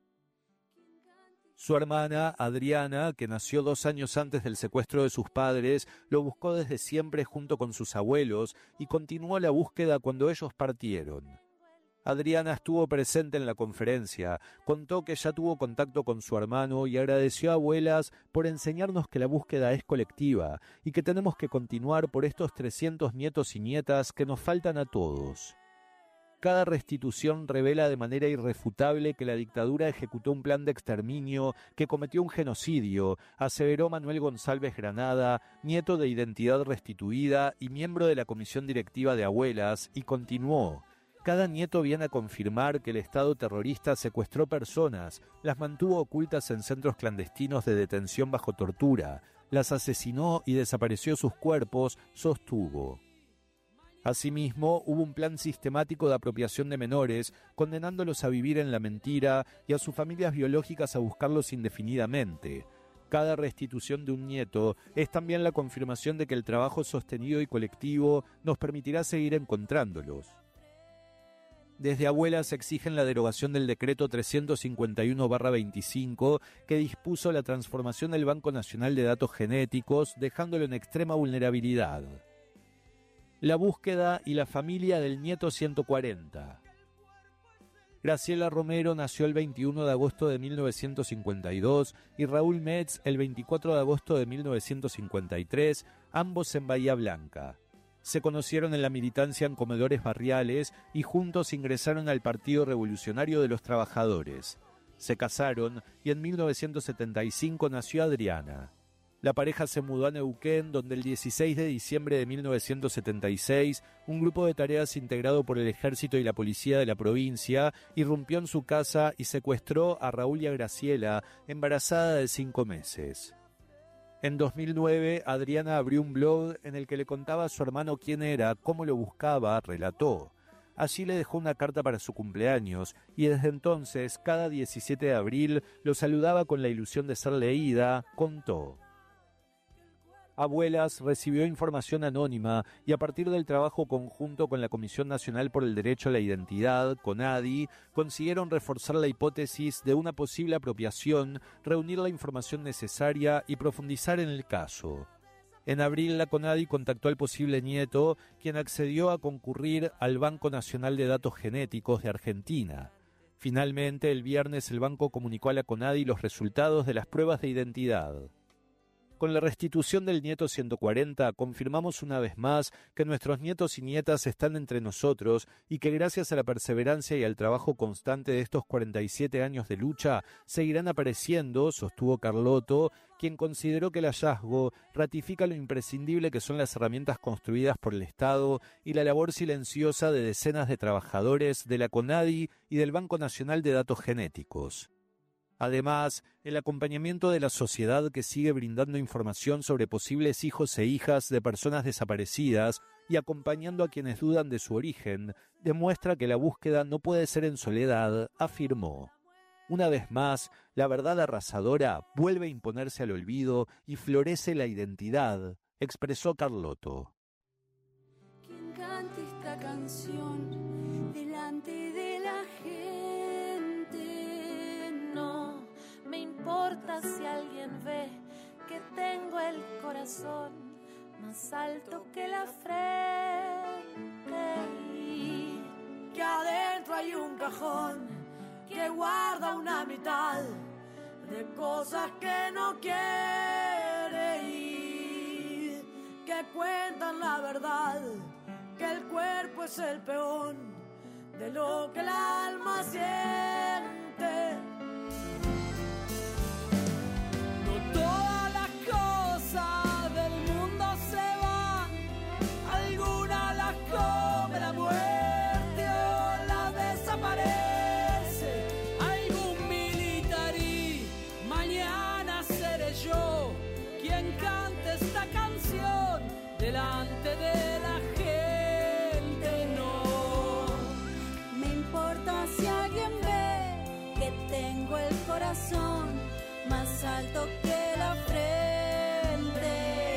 Su hermana, Adriana, que nació 2 años antes del secuestro de sus padres, lo buscó desde siempre junto con sus abuelos y continuó la búsqueda cuando ellos partieron. Adriana estuvo presente en la conferencia, contó que ya tuvo contacto con su hermano y agradeció a abuelas por enseñarnos que la búsqueda es colectiva y que tenemos que continuar por estos 300 nietos y nietas que nos faltan a todos. Cada restitución revela de manera irrefutable que la dictadura ejecutó un plan de exterminio, que cometió un genocidio, aseveró Manuel González Granada, nieto de Identidad Restituida y miembro de la Comisión Directiva de Abuelas, y continuó. Cada nieto viene a confirmar que el Estado terrorista secuestró personas, las mantuvo ocultas en centros clandestinos de detención bajo tortura, las asesinó y desapareció sus cuerpos, sostuvo. Asimismo, hubo un plan sistemático de apropiación de menores, condenándolos a vivir en la mentira y a sus familias biológicas a buscarlos indefinidamente. Cada restitución de un nieto es también la confirmación de que el trabajo sostenido y colectivo nos permitirá seguir encontrándolos. Desde Abuelas exigen la derogación del decreto 351/25 que dispuso la transformación del Banco Nacional de Datos Genéticos, dejándolo en extrema vulnerabilidad. La búsqueda y la familia del nieto 140. Graciela Romero nació el 21 de agosto de 1952 y Raúl Metz el 24 de agosto de 1953, ambos en Bahía Blanca. Se conocieron en la militancia en comedores barriales y juntos ingresaron al Partido Revolucionario de los Trabajadores. Se casaron y en 1975 nació Adriana. La pareja se mudó a Neuquén, donde el 16 de diciembre de 1976, un grupo de tareas integrado por el Ejército y la Policía de la provincia irrumpió en su casa y secuestró a Raúl y a Graciela, embarazada de 5 meses. En 2009, Adriana abrió un blog en el que le contaba a su hermano quién era, cómo lo buscaba, relató. Allí le dejó una carta para su cumpleaños y desde entonces, cada 17 de abril, lo saludaba con la ilusión de ser leída, contó. Abuelas recibió información anónima y a partir del trabajo conjunto con la Comisión Nacional por el Derecho a la Identidad, CONADI, consiguieron reforzar la hipótesis de una posible apropiación, reunir la información necesaria y profundizar en el caso. En abril, la CONADI contactó al posible nieto, quien accedió a concurrir al Banco Nacional de Datos Genéticos de Argentina. Finalmente, el viernes, el banco comunicó a la CONADI los resultados de las pruebas de identidad. Con la restitución del nieto 140, confirmamos una vez más que nuestros nietos y nietas están entre nosotros y que gracias a la perseverancia y al trabajo constante de estos 47 años de lucha, seguirán apareciendo, sostuvo Carlotto, quien consideró que el hallazgo ratifica lo imprescindible que son las herramientas construidas por el Estado y la labor silenciosa de decenas de trabajadores de la CONADI y del Banco Nacional de Datos Genéticos. Además, el acompañamiento de la sociedad que sigue brindando información sobre posibles hijos e hijas de personas desaparecidas y acompañando a quienes dudan de su origen, demuestra que la búsqueda no puede ser en soledad, afirmó. Una vez más, la verdad arrasadora vuelve a imponerse al olvido y florece la identidad, expresó Carlotto. Quien cante esta canción delante de la gente, no me importa si alguien ve que tengo el corazón más alto que la frente y que adentro hay un cajón que guarda una mitad de cosas que no quiere ir, que cuentan la verdad, que el cuerpo es el peón de lo que el alma siente. No todas las cosas del mundo se van, algunas las come la muerte o las desaparece. Algún militarí, mañana seré yo quien cante esta canción delante de la gente. No me importa si alguien ve que tengo el corazón más alto que la frente,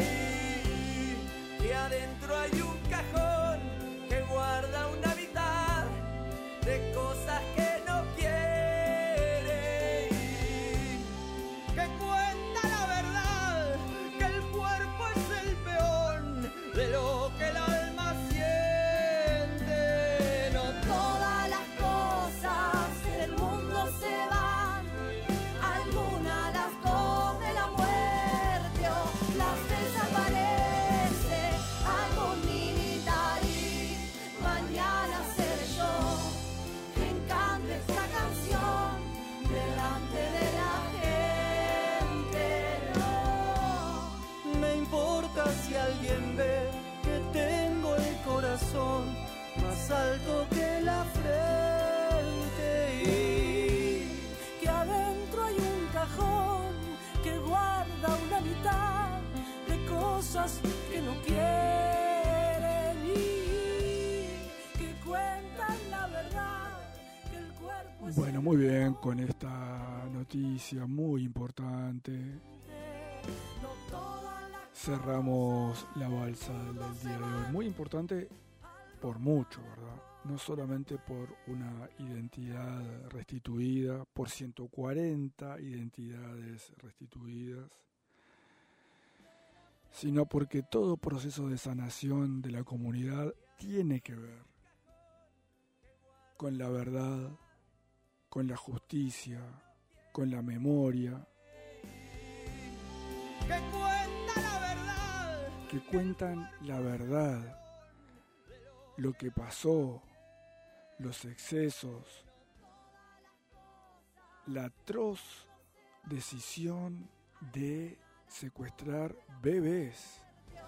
y adentro hay un cajón que guarda una mitad de cosas que no quiere ir, que cuenta la verdad, que el cuerpo es el peón de lo que el alma siente. no todas las cosas del mundo se van, algunas las come la muerte o las desaparece. Algún militarí, mañana seré yo quien cante esta canción delante de la gente. No me importa si alguien ve que tengo el corazón más alto que la frente y Que adentro hay un cajón que guarda una mitad de cosas que no quieren ir, que cuentan la verdad, que el cuerpo es Bueno, muy bien, con esta noticia muy importante cerramos la balsa del día de hoy. Muy importante por mucho, ¿verdad? No solamente por una identidad restituida, por 140 identidades restituidas, sino porque todo proceso de sanación de la comunidad tiene que ver con la verdad con la justicia, con la memoria, que cuenta la verdad, que cuentan la verdad, lo que pasó, los excesos, la atroz decisión de secuestrar bebés.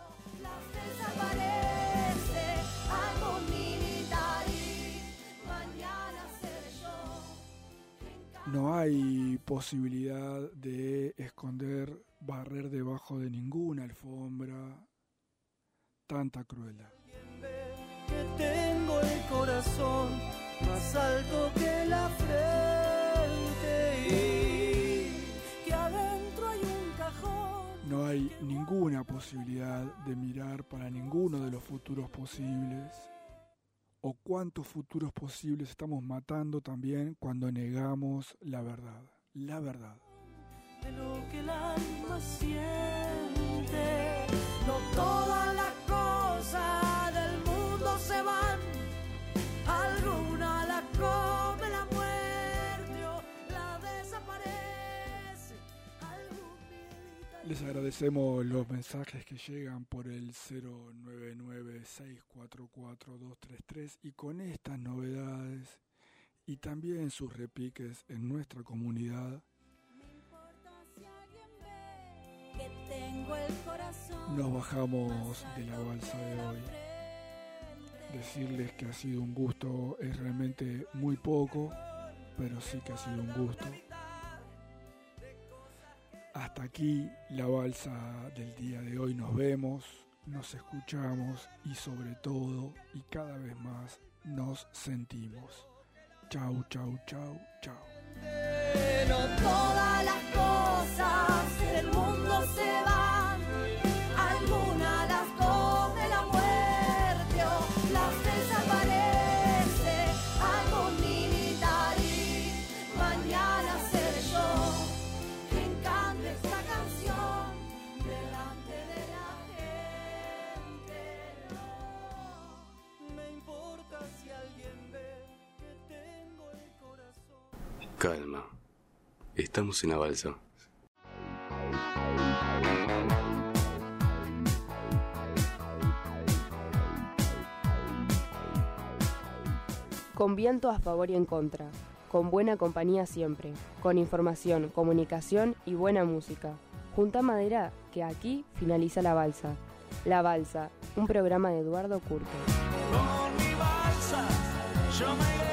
Desaparece algo militar y mañana seré yo. No hay posibilidad de esconder, barrer debajo de ninguna alfombra tanta crueldad. Que tengo el corazón más alto que la frente y que adentro hay un cajón. No hay ninguna posibilidad de mirar para ninguno de los futuros posibles. O cuántos futuros posibles estamos matando también cuando negamos la verdad. La verdad. De lo que el alma siente, no todas las cosas del mundo se van, alguna la come la muerte o la desaparece. Les agradecemos los mensajes que llegan por el 099-644-233 y con estas novedades y también sus repiques en nuestra comunidad. Nos bajamos de la balsa de hoy. Decirles que ha sido un gusto es realmente muy poco, pero sí que ha sido un gusto. Hasta aquí la balsa del día de hoy. Nos vemos, nos escuchamos y sobre todo y cada vez más nos sentimos. Chau, chau, chau, chau. No todas las cosas del mundo se van, algunas las come la muerte o las desaparece algo militar y mañana seré yo quien cante esta canción delante de la gente. no me importa si alguien ve que tengo el corazón. Calma, estamos en la balsa. Con viento a favor y en contra, con buena compañía siempre, con información, comunicación y buena música. Junta madera que aquí finaliza la balsa. La balsa, un programa de Eduardo Curto. Con mi balsa yo me